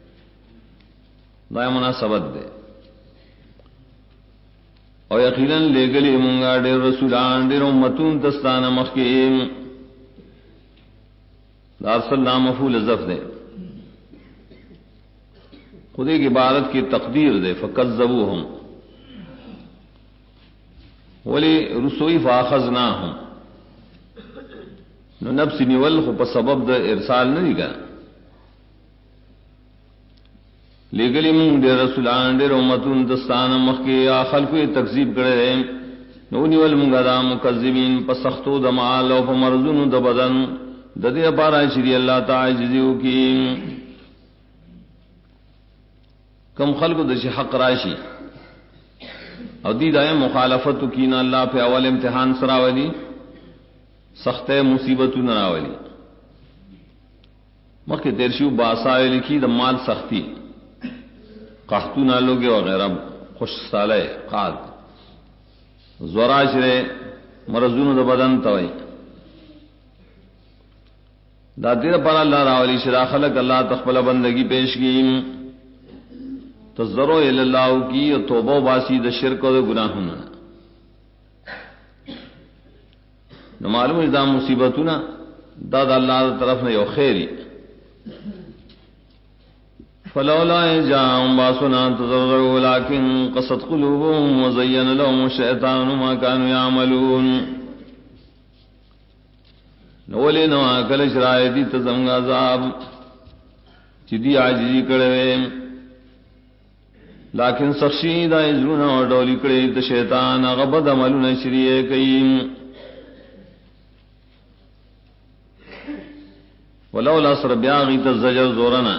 B: دا مناسبت دے اور یقیناً لے گلی منگا ڈیر رسولان ڈیر امتون تستان مخیم دارسل نام مفعول ظرف دے خودی کی عبارت کی تقدیر دے فکذبوہم ولی رسوئی فاخذناہم نو نفس نیول خو په سبب د ارسال نہیں گا لگلی من دے رسولان دے امتون دستان مخی یا خلقوی تکذیب کرے نونی والمنگا دا مکذبین پا سختو دا معال و پا مرزون دا بدن دا دے پارا شری اللہ تعالی جزیو کی کم خلقو دا شی حق راشی او دی دائیں مخالفتو کینا اللہ پہ اول امتحان سراولی سخت مصیبتو نراولی مخی تیرشیو باساوی لکی دا مال سختی قحطون آلوگے وغیرہ خوش سالے قاد زوراشرے مرزون دا بدن توئی دا دیر پر اللہ راولی شرا خلق اللہ تخبل بندگی پیش کی تزرو اللہ کی توبہ باسی دا شرک و دا گناہنا نو معلوم دا مصیبتنا دا اللہ طرف نے یو خیری فلولا جاءهم باسنا تضرعوا ولكن قست قلوبهم وزين لهم الشيطان ما كانوا يعملون نولے نو اکل شرایتی تزمغ عذاب چدی عاجزی کڑے لیکن سخشی دا ازلون اور ڈولی کڑے تا شیطان غبد عملون شریع کئیم ولولا سر بیاغی تزجر زورنا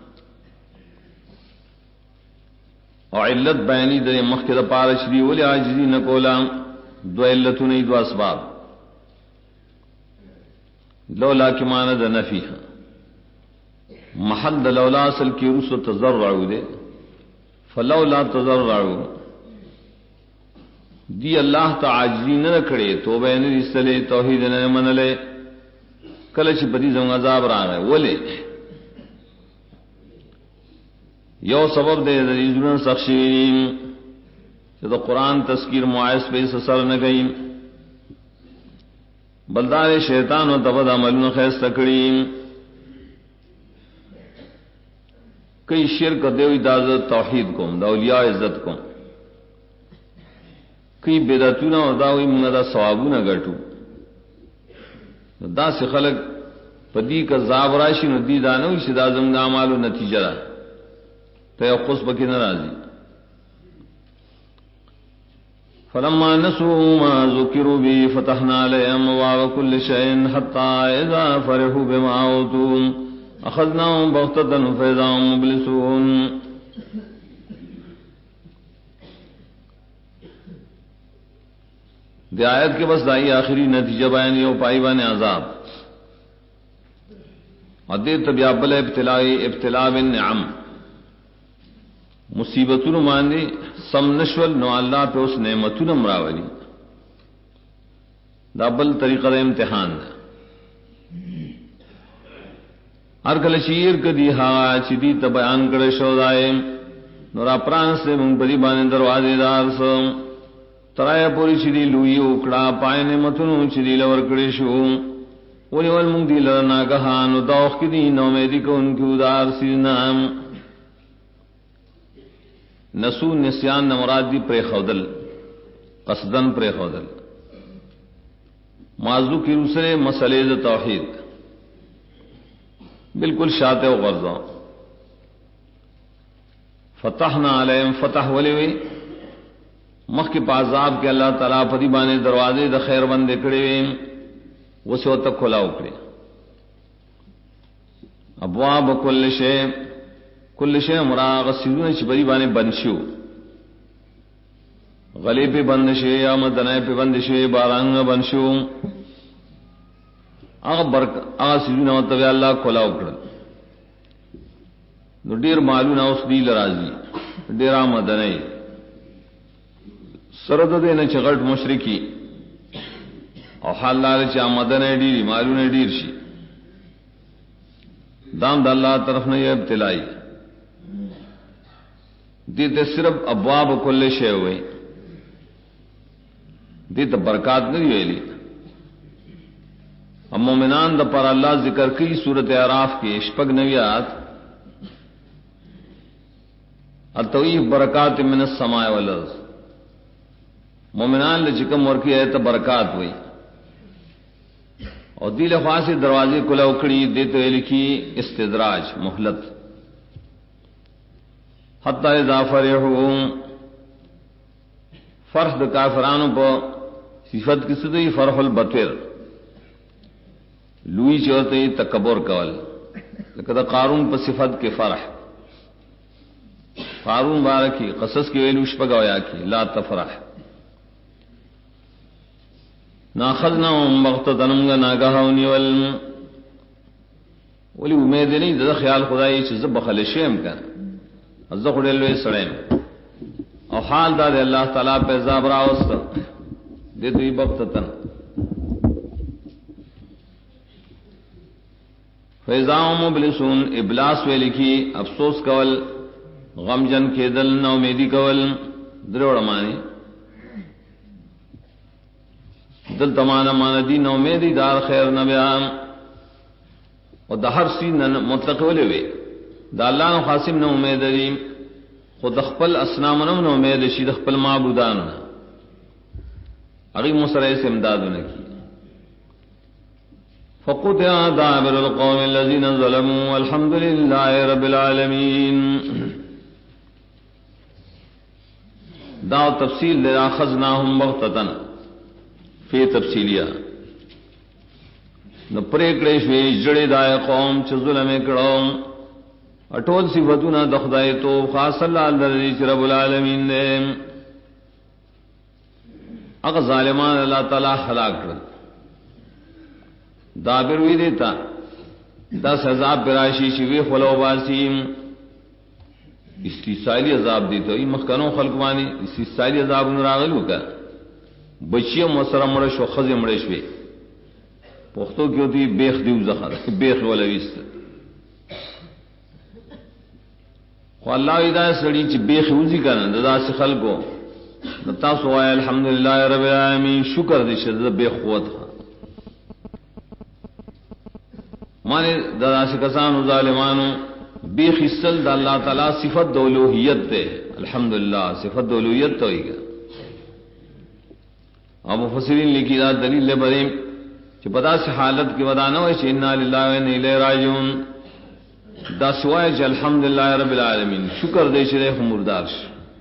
B: او علت بیانی در مخکر پارشری ولی عاجزی نکولا دو علتونی دو اسباب لولا کی ماند نفیہ محل لولا اصل کی رسو تضرعو دے فلولا تضرعو دی اللہ تا عاجزی نہ کڑے توبہ نہ رسلے توحید نہ منلے کلچ بدی زم عذاب را گئے ولے یو سبب دے ذریعہ سخشین کہ قرآن تذکیر معاص پہ سر نہ گئی بلدار شیطان و تبد عملون خیس تکڑیم کئی شرک دیوی دازت توحید کم دا اولیاء عزت کم کئی بدعتونا و داوی منگا دا ثوابونا گٹو دا سے خلق پدی کا زابراشی نو دی دانوی سے دا زمگا عمالو نتیجہ دا تیقص بکی نرازی فلما نسوا ما ذكروا به فتحنا عليهم أبواب كل شيء حتى إذا فرحوا بما أوتوا أخذناهم بغتة فإذا هم مبلسون دی آیت کے بس دائی آخری نتیجہ بیانی او پائی بان عذاب عدیر تبیابل ابتلاء بالنعم مصیبتون ماندی سم نشول نو اللہ پہ اس نعمتون مراولی دا بل طریقہ دا امتحان دا ہر کل شیر کدی ہاں چی تا بیان کڑے شو دائے نورا پران سے منگ پدی بانے دروازے دار سو ترائے پوری چی لوئی اکڑا پائے نعمتون چی لور کڑے شو ولی والمنگ دی لرنا کہانو دوخ کی دی نومیدی کو ان کی ادار سیزنام نسو نسیان نمراد دی پر خودل قصدن پر خودل موضوع کی دوسرے مسئلے دا توحید بالکل شاطع و غرضہ فتحنا علیہم فتح ولیوی مخ کے پازاب کے اللہ تعالیٰ پدی بانے دروازے دا خیر بند اکڑے وسے و تک کھلا اکڑے ابواب کل شے کل شے مراغ سیدون چبری بانے بنشو غلی پہ بند شے یا مدنائے پہ بند شے بارانگ بنشو آغا سیدون مطبع اللہ کھلا اکڑ نو دیر معلوم اس دیل رازی دیر آمدنائی سرد دینا چغٹ مشرکی او حال لال چا آمدنائی دیری معلوم دیر شی دام دا اللہ طرف نے یہ ابتلائی دیتے صرف ابواب کل شے ہوئے دیتے برکات نہیں ہوئی اب مومنان دا پر اللہ ذکر کی سورت اعراف کی اشپگ نویات التویف برکات من السماء والارض مومنان لچکم ورکی ہے تو برکات ہوئی اور دل خاصی دروازے کلا اکڑی دیتے ہوئے لکھی استدراج مہلت حتی اذا فرحوا فرح دا کافرانوں پا صفت کسی دی فرح البطر لوئی چوتے تکبر کول لکہ دا قارون پا صفت کے فرح قارون بارکی قصص کی ویلوش پا گویا کی لا تفرح ناخذناهم بغتة نمگا ناگاہونی ولی امید نہیں دا خیال خدای چیز بخلشیم کن از خودلوی سڑیم او حال دا دے اللہ تعالیٰ پہ عذاب راوست دے دوی بغتتن فیضاؤں مبلسون ابلاس وے لکھی افسوس کول غمجن کے دل نومیدی کول دروڑ مانی دل تمانا مان دین امیدی دار خیر نہ بیان اور دہر سی مطلق ولے وے دا اللہ نو خاصم نو امید دی خود خپل اسنام نو امید شي خپل معبودان اغي مسرے سے امداد نہ کی فقطع دابر القوم الذين ظلموا والحمد لله رب العالمين. دا تفصیل لاخذناهم بغتة فی تفصیلیہ نو پریکڑے شوی جڑے دای قوم چ ظلم کړو اٹول صفاتونه د خدای تو خاص الله الذي رب العالمین نے اغه ظالمان اللہ تعالی ہلاک کړ. دابر وی دیتا 10,000 براشی شوی خلو باسیم استثالی عذاب دیتا ای مخکنوں خلقوانی استثالی عذاب نراغلو کا بچیم وسره مړ شو خزه مړ شوی پختو کیو دی بیخ دیو زخر بیخ ولویست خو الله اذا سړی چې بیخ وځي کنه داسې خلکو تاسو وای الحمدلله رب العالمین شکر دې شه بیخ قوت مانے دادا سے کسان ظالمانو بے خصل دا اللہ تعالی صفت دولوہیت تے الحمدللہ صفت دولوہیت تو ہی گا. اب مفسرین لکھی دا دلیل بریم کہ بدا سے حالت کی بدانا ہوئے کہ انا للہ و انا الیہ راجعون دا سوائے کہ الحمدللہ رب العالمین شکر دے شرے مردارش.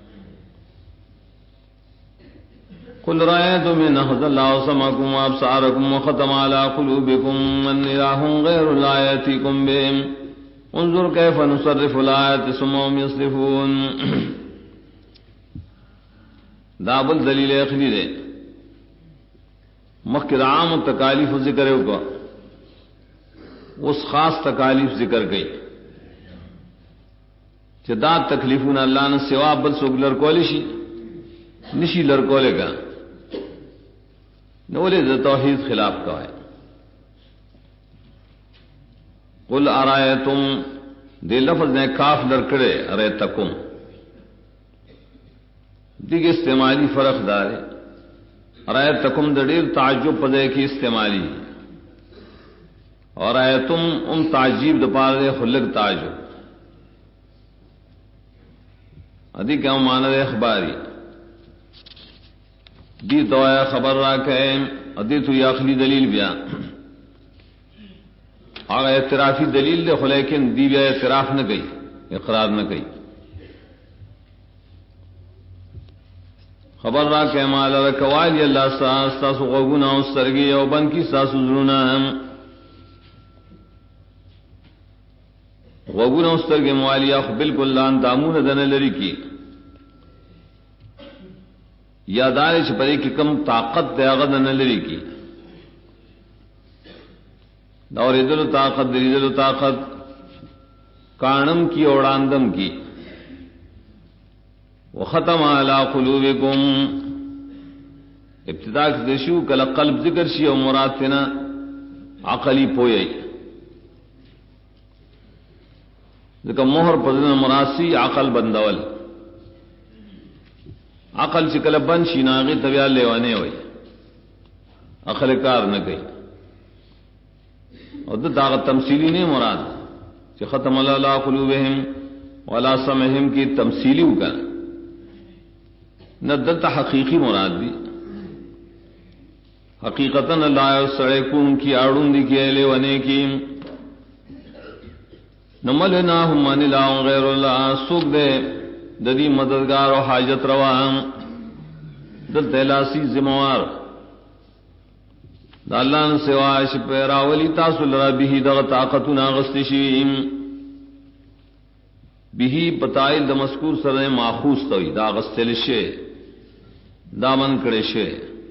B: قل رأيتم من أخذ الله سمعكم وأبصاركم وختم على قلوبكم من إله غير الله يأتيكم به انظر كيف نصرف الآيات ثم هم يصرفون. دابل دلیل اخلی دے مخکر عام تکالیف ذکر ہوگا اس خاص تکالیف ذکر گئی چدا تکلیفون اللہ نے سوا بل سوگ لرکولی شی نشی لرکولے گا نولے توحید خلاف کا ہے. قل ارائیتم دے لفظ نے کاف لرکڑے ارائیتکم دیکھ استعمالی فرق دارے ارائیتکم دڑیر تعجب پدے کی استعمالی اور ارائیتم ام تعجیب دپار دے خلق تعجب ادھی کیا مانا دے اخباری دی تو خبر را کہیں ادی تو یہ اخلی دلیل بیا آگا اعترافی دلیل دے خو لیکن دی بیا اعتراف نہ گئی اقرار نہ گئی. خبر را کہ مال رکوالی اللہ ساسو غوگونا استرگی او بن کی ساسو زرونا غوگونا استرگی موالیا خو بالکل لان دامون دن لری کی یادار چھپرے کی کم طاقت دیاغت نہ لری کی اور ادل طاقت دل طاقت کانم کی اوڑاندم کی وختم علی قلوبکم ابتدا دشو کل قلب ذکر شی او مراد تنا عقلی پوئی ذکر مہر پذن مراسی عقل بندول عقل چکل بن شیناغی طبیعت لیوانے ہوئی عقل کار نہ گئی اور طاقت تمثیلی نہیں مراد کہ ختم اللہ قلوبہم ولا سمعہم کی تمثیلی کا نہ دلتا حقیقی مراد دی حقیقتاً اللہ سڑکون کی آڑون دی کی لیوانے کی نملناہم من الہ غیر اللہ سوک دے ددی مددگار و حاجت روان دل تلاسی ذموار دا اللہ نے سواش پیراولی تاسو لرا بھی دا طاقتنا غستشیم بھی پتائل دا مذکور سر ماخوذ توئی دا غستل شے دا من کڑے شے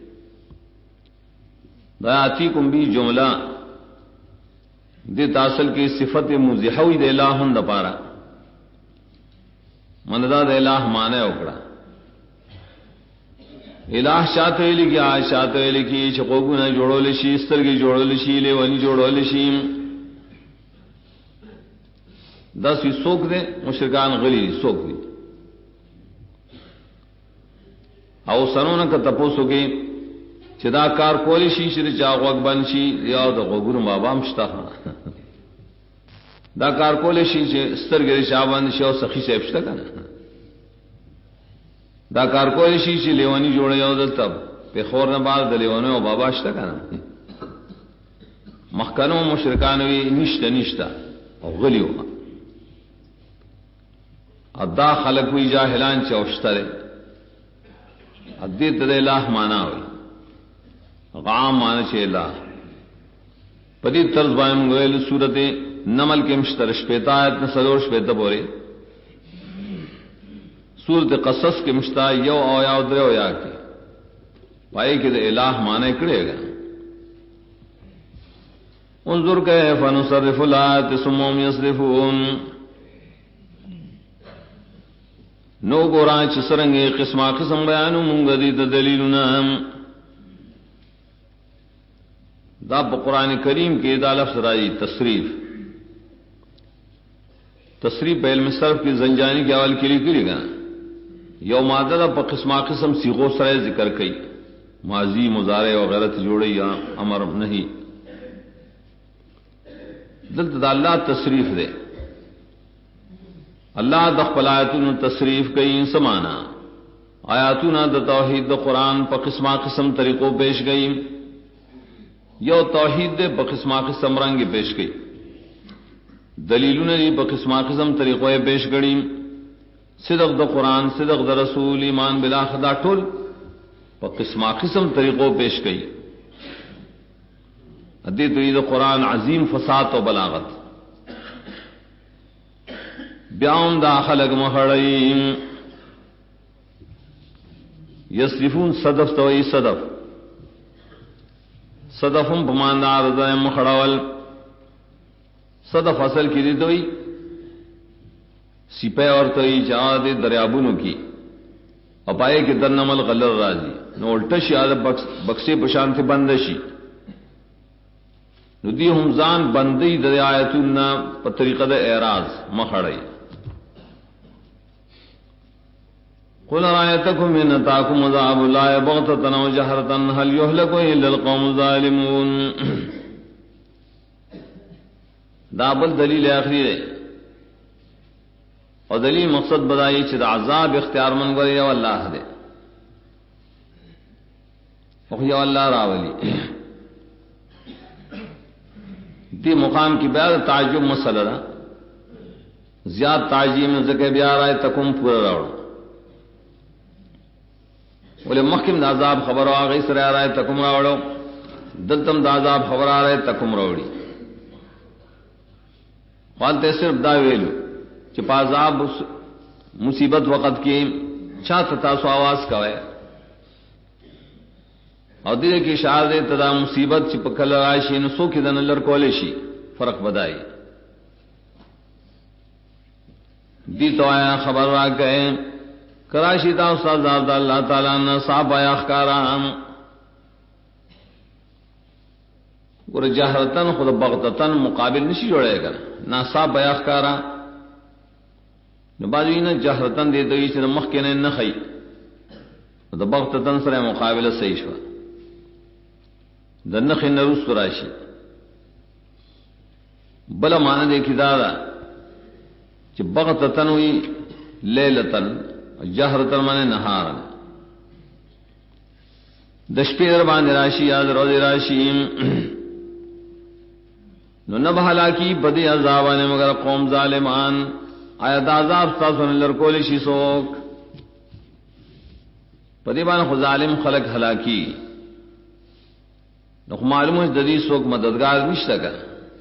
B: دا آتی کم بھی جملہ دے تاصل کی صفت مزحوی دے الہن دا پارا مندا د الہ مانے اکڑا الہ شاته لکی آ شاته لکی چقوگونه جوړول شي سترګې جوړول شي لیونی جوړول شي دا سی سوک دے مشرکان غلی سوک دی او سنونه ک تپوسو کې
A: چدا کار کولی شي چې چا غوږ بند شي یا د غوګونو بابا مشته دا کار کولی شي چې سترګې چا بند شي او سخی صاحب شته کنه دا کار کولی شي چې لیوانی جوړه یو دلته په خور نه بعد د لیوانو بابا شته کنه مخکنو مشرکان وی نشته او غلیو ادا خلق وی جاهلان چې اوشتره ادي ته الہ معنا وی غام معنا چې الہ پدې طرز باندې ویل سورته نمل کې مشتر شپیتا آیت نسلور شپیتا پوری سورت قصص کے مشتا یو او یا درو یا کی پائے کہ الہ مانے کڑے گا انظر کیف نصرف الآیات ثم هم یصرفون نو گوران چ سرنگے قسمہ قسم بیانو مونږ دې دلیلونه دا قرآن کریم کې دا لفظ راځي تصریف په علم صرف کی زنجانی کے اول کلی کلی گا یو مادہ په قسمہ قسم صیغو سره ذکر کئی ماضی مضارع وغیرہ جوڑے یا امر نہیں دلت دا اللہ تصریف دے اللہ د خپل آیاتونو تصریف کئی سمانا آیاتونه د توحید د قرآن په قسمہ قسم طریقوں پیش گئی یو توحید دے په قسمہ قسم رنگ پیش گئی دلیلونه دی په قسمه قسم طریقې پیش کړي صدق د قران صدق د رسول ایمان بلا خدا ټول په قسمه قسم طریقو پیش کړي ادي د قران عظیم فصاحت او بلاغت بیاون دا خلق مخړی یصرفون صدف توي صدفم بماندار د مخړول صدف اصل کی دی دوئی سپے اور توئی جہاں دے دریابونوں کی اپائے کے درنمل غلر راضی نو الٹشی آدھا بکسے پشان سے بندشی نو دی ہمزان بندی در آیتوننا پطریقہ دا اعراض مخڑی قل رایتکم من اتاکم عذاب اللہ بغتتن و جہرتن حل یحلکو الا القوم الظالمون دابل دلیل آخری ہے اور دلیل مقصد بدائی چھ عذاب اختیار من گوری یو اللہ دے یو اللہ راولی دی مقام کی بیاد تعجب مسئلہ دا زیاد تعجیب میں ذکر بیار آئے تکم پورا راوڑ بولے محکم دا عذاب خبر آگئی سر آ رہا ہے تکم راوڑو دلتم دا عذاب خبر آ رہا ہے تکم راوڑی والتے صرف دا ویلو چې پازاب مصیبت وقت کی چاہتا تاسو آواز کوئے او دې کې اشاره ده تدا مصیبت چې په کله راشي نو څوک دې نه لر کولې شي فرق بدای دې توایا خبر راکې کراشي دا استاد عبد الله تعالی نے صاحب آیا اخکارام ور جہرتن خود بغتتن مقابل نشی جوڑے گا ناسا بیاخ کارا نبادوی نا جہرتن دے دوی سے مخ کے نے نخی دا بغتتن سر مقابل صحیح شوا دا نخی نروس راشی بلا معنی دے کی دادا چی بغتتن ہوئی لیلتن جہرتن مانے نہارن دشپی در باندھ راشی یاد روز راشی نو نہ ہلاکی بدی عذاب نے مگر قوم ظالمان آیا دا عذاب تاسو نے لرکول شي سوک پدی باندې خو ظالم خلق ہلاکی نو معلوم ہے ددی سوک مددگار نشتا کا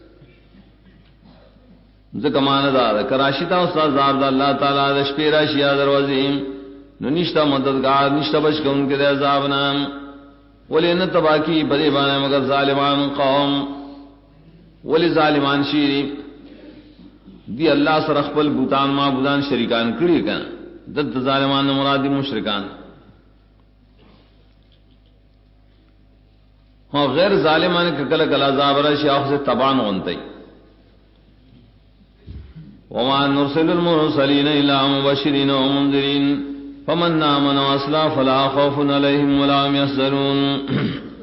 A: ځکه معنا دا کراشی تا استاد عبد الله تعالی د شپې راشي دروازې نو نشتا مددگار نشتا بچ کون کے عذاب نام ولین تباکی بدی باندې مگر ظالمان قوم ولی ظالمان شیری دی اللہ سر اخبل بوتان معبودان شریکان کری کن دد ظالمان مرادی مشرکان ہاں غیر ظالمان کل کل عذاب رشی آخ سے تبان غنطی وما نرسل المرسلین الا مبشرین ومنذرین فمن آمن واصلح فلا خوف علیہم ولا هم يحزنون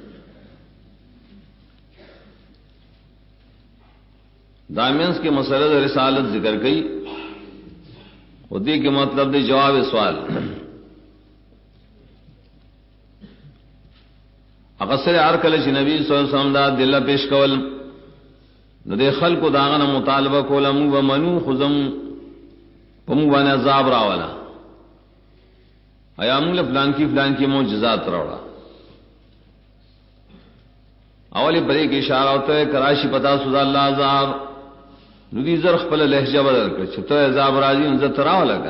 B: دامینس کے مسئلہ رسالت ذکر کئی خودی کے مطلب دے جواب سوال اقصر ارکلش نبی صلی اللہ علیہ وسلم دا دل پیش کول ندے خلق داغنا مطالبہ کولم و منو خزم پمو بانے عذاب راولا ایامون فلان کی معجزات راولا اولی بڑے کی اشارہ ہوتا ہے کراشی پتا سزا اللہ عذاب ندی زرخ پل لہجہ بدل کر چھتو عذاب راضی انزر تراو لگا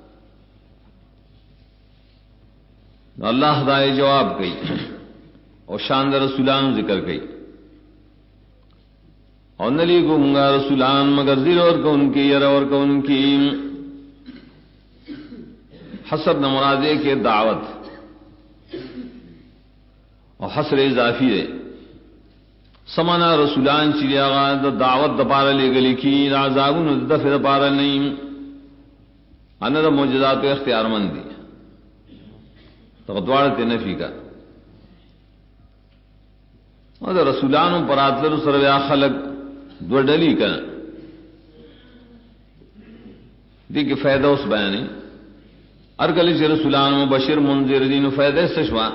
B: اللہ دائے جواب کئی اور شاند رسولان ذکر کئی اور نلی کو ہنگا رسولان مگر زیر اور کو ان کی یر اور کو ان کی حسب نمرادے کے دعوت اور حسر اضافی دے سمانا رسولان چلی آغا دعوت دپارا لے گلی کی عذابون دفع دپارا نہیں انا دا موجزات اختیار مند دی تغدوارت نفی کا اور دا رسولانوں پر آتلر سرویا خلق دو ڈلی کا دیکھ فیدہ اس بیانی ارگلی سے رسولان بشیر منذر دین فیدہ استشوا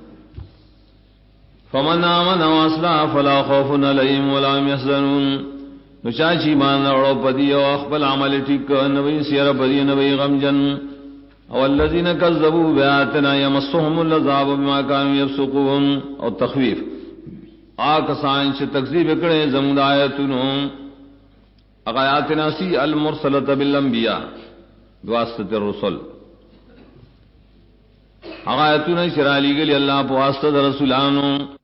B: فمن آمن واصلح فلا خوف علیہم ولا هم يحزنون نچاچی مان اوڑو پدی او اخبل عمل ٹھیک نبی سیر پدی نبی غمجن او الذین کذبوا بآیاتنا یمسهم العذاب بما كانوا یفسقون او تخویف آکسان چھ تکذیب کرے زمود آیتنو اغایاتنا سی المرسلت بالانبیاء بواسطت الرسل اغایتنا شرالی گلی اللہ بواسطت رسولانو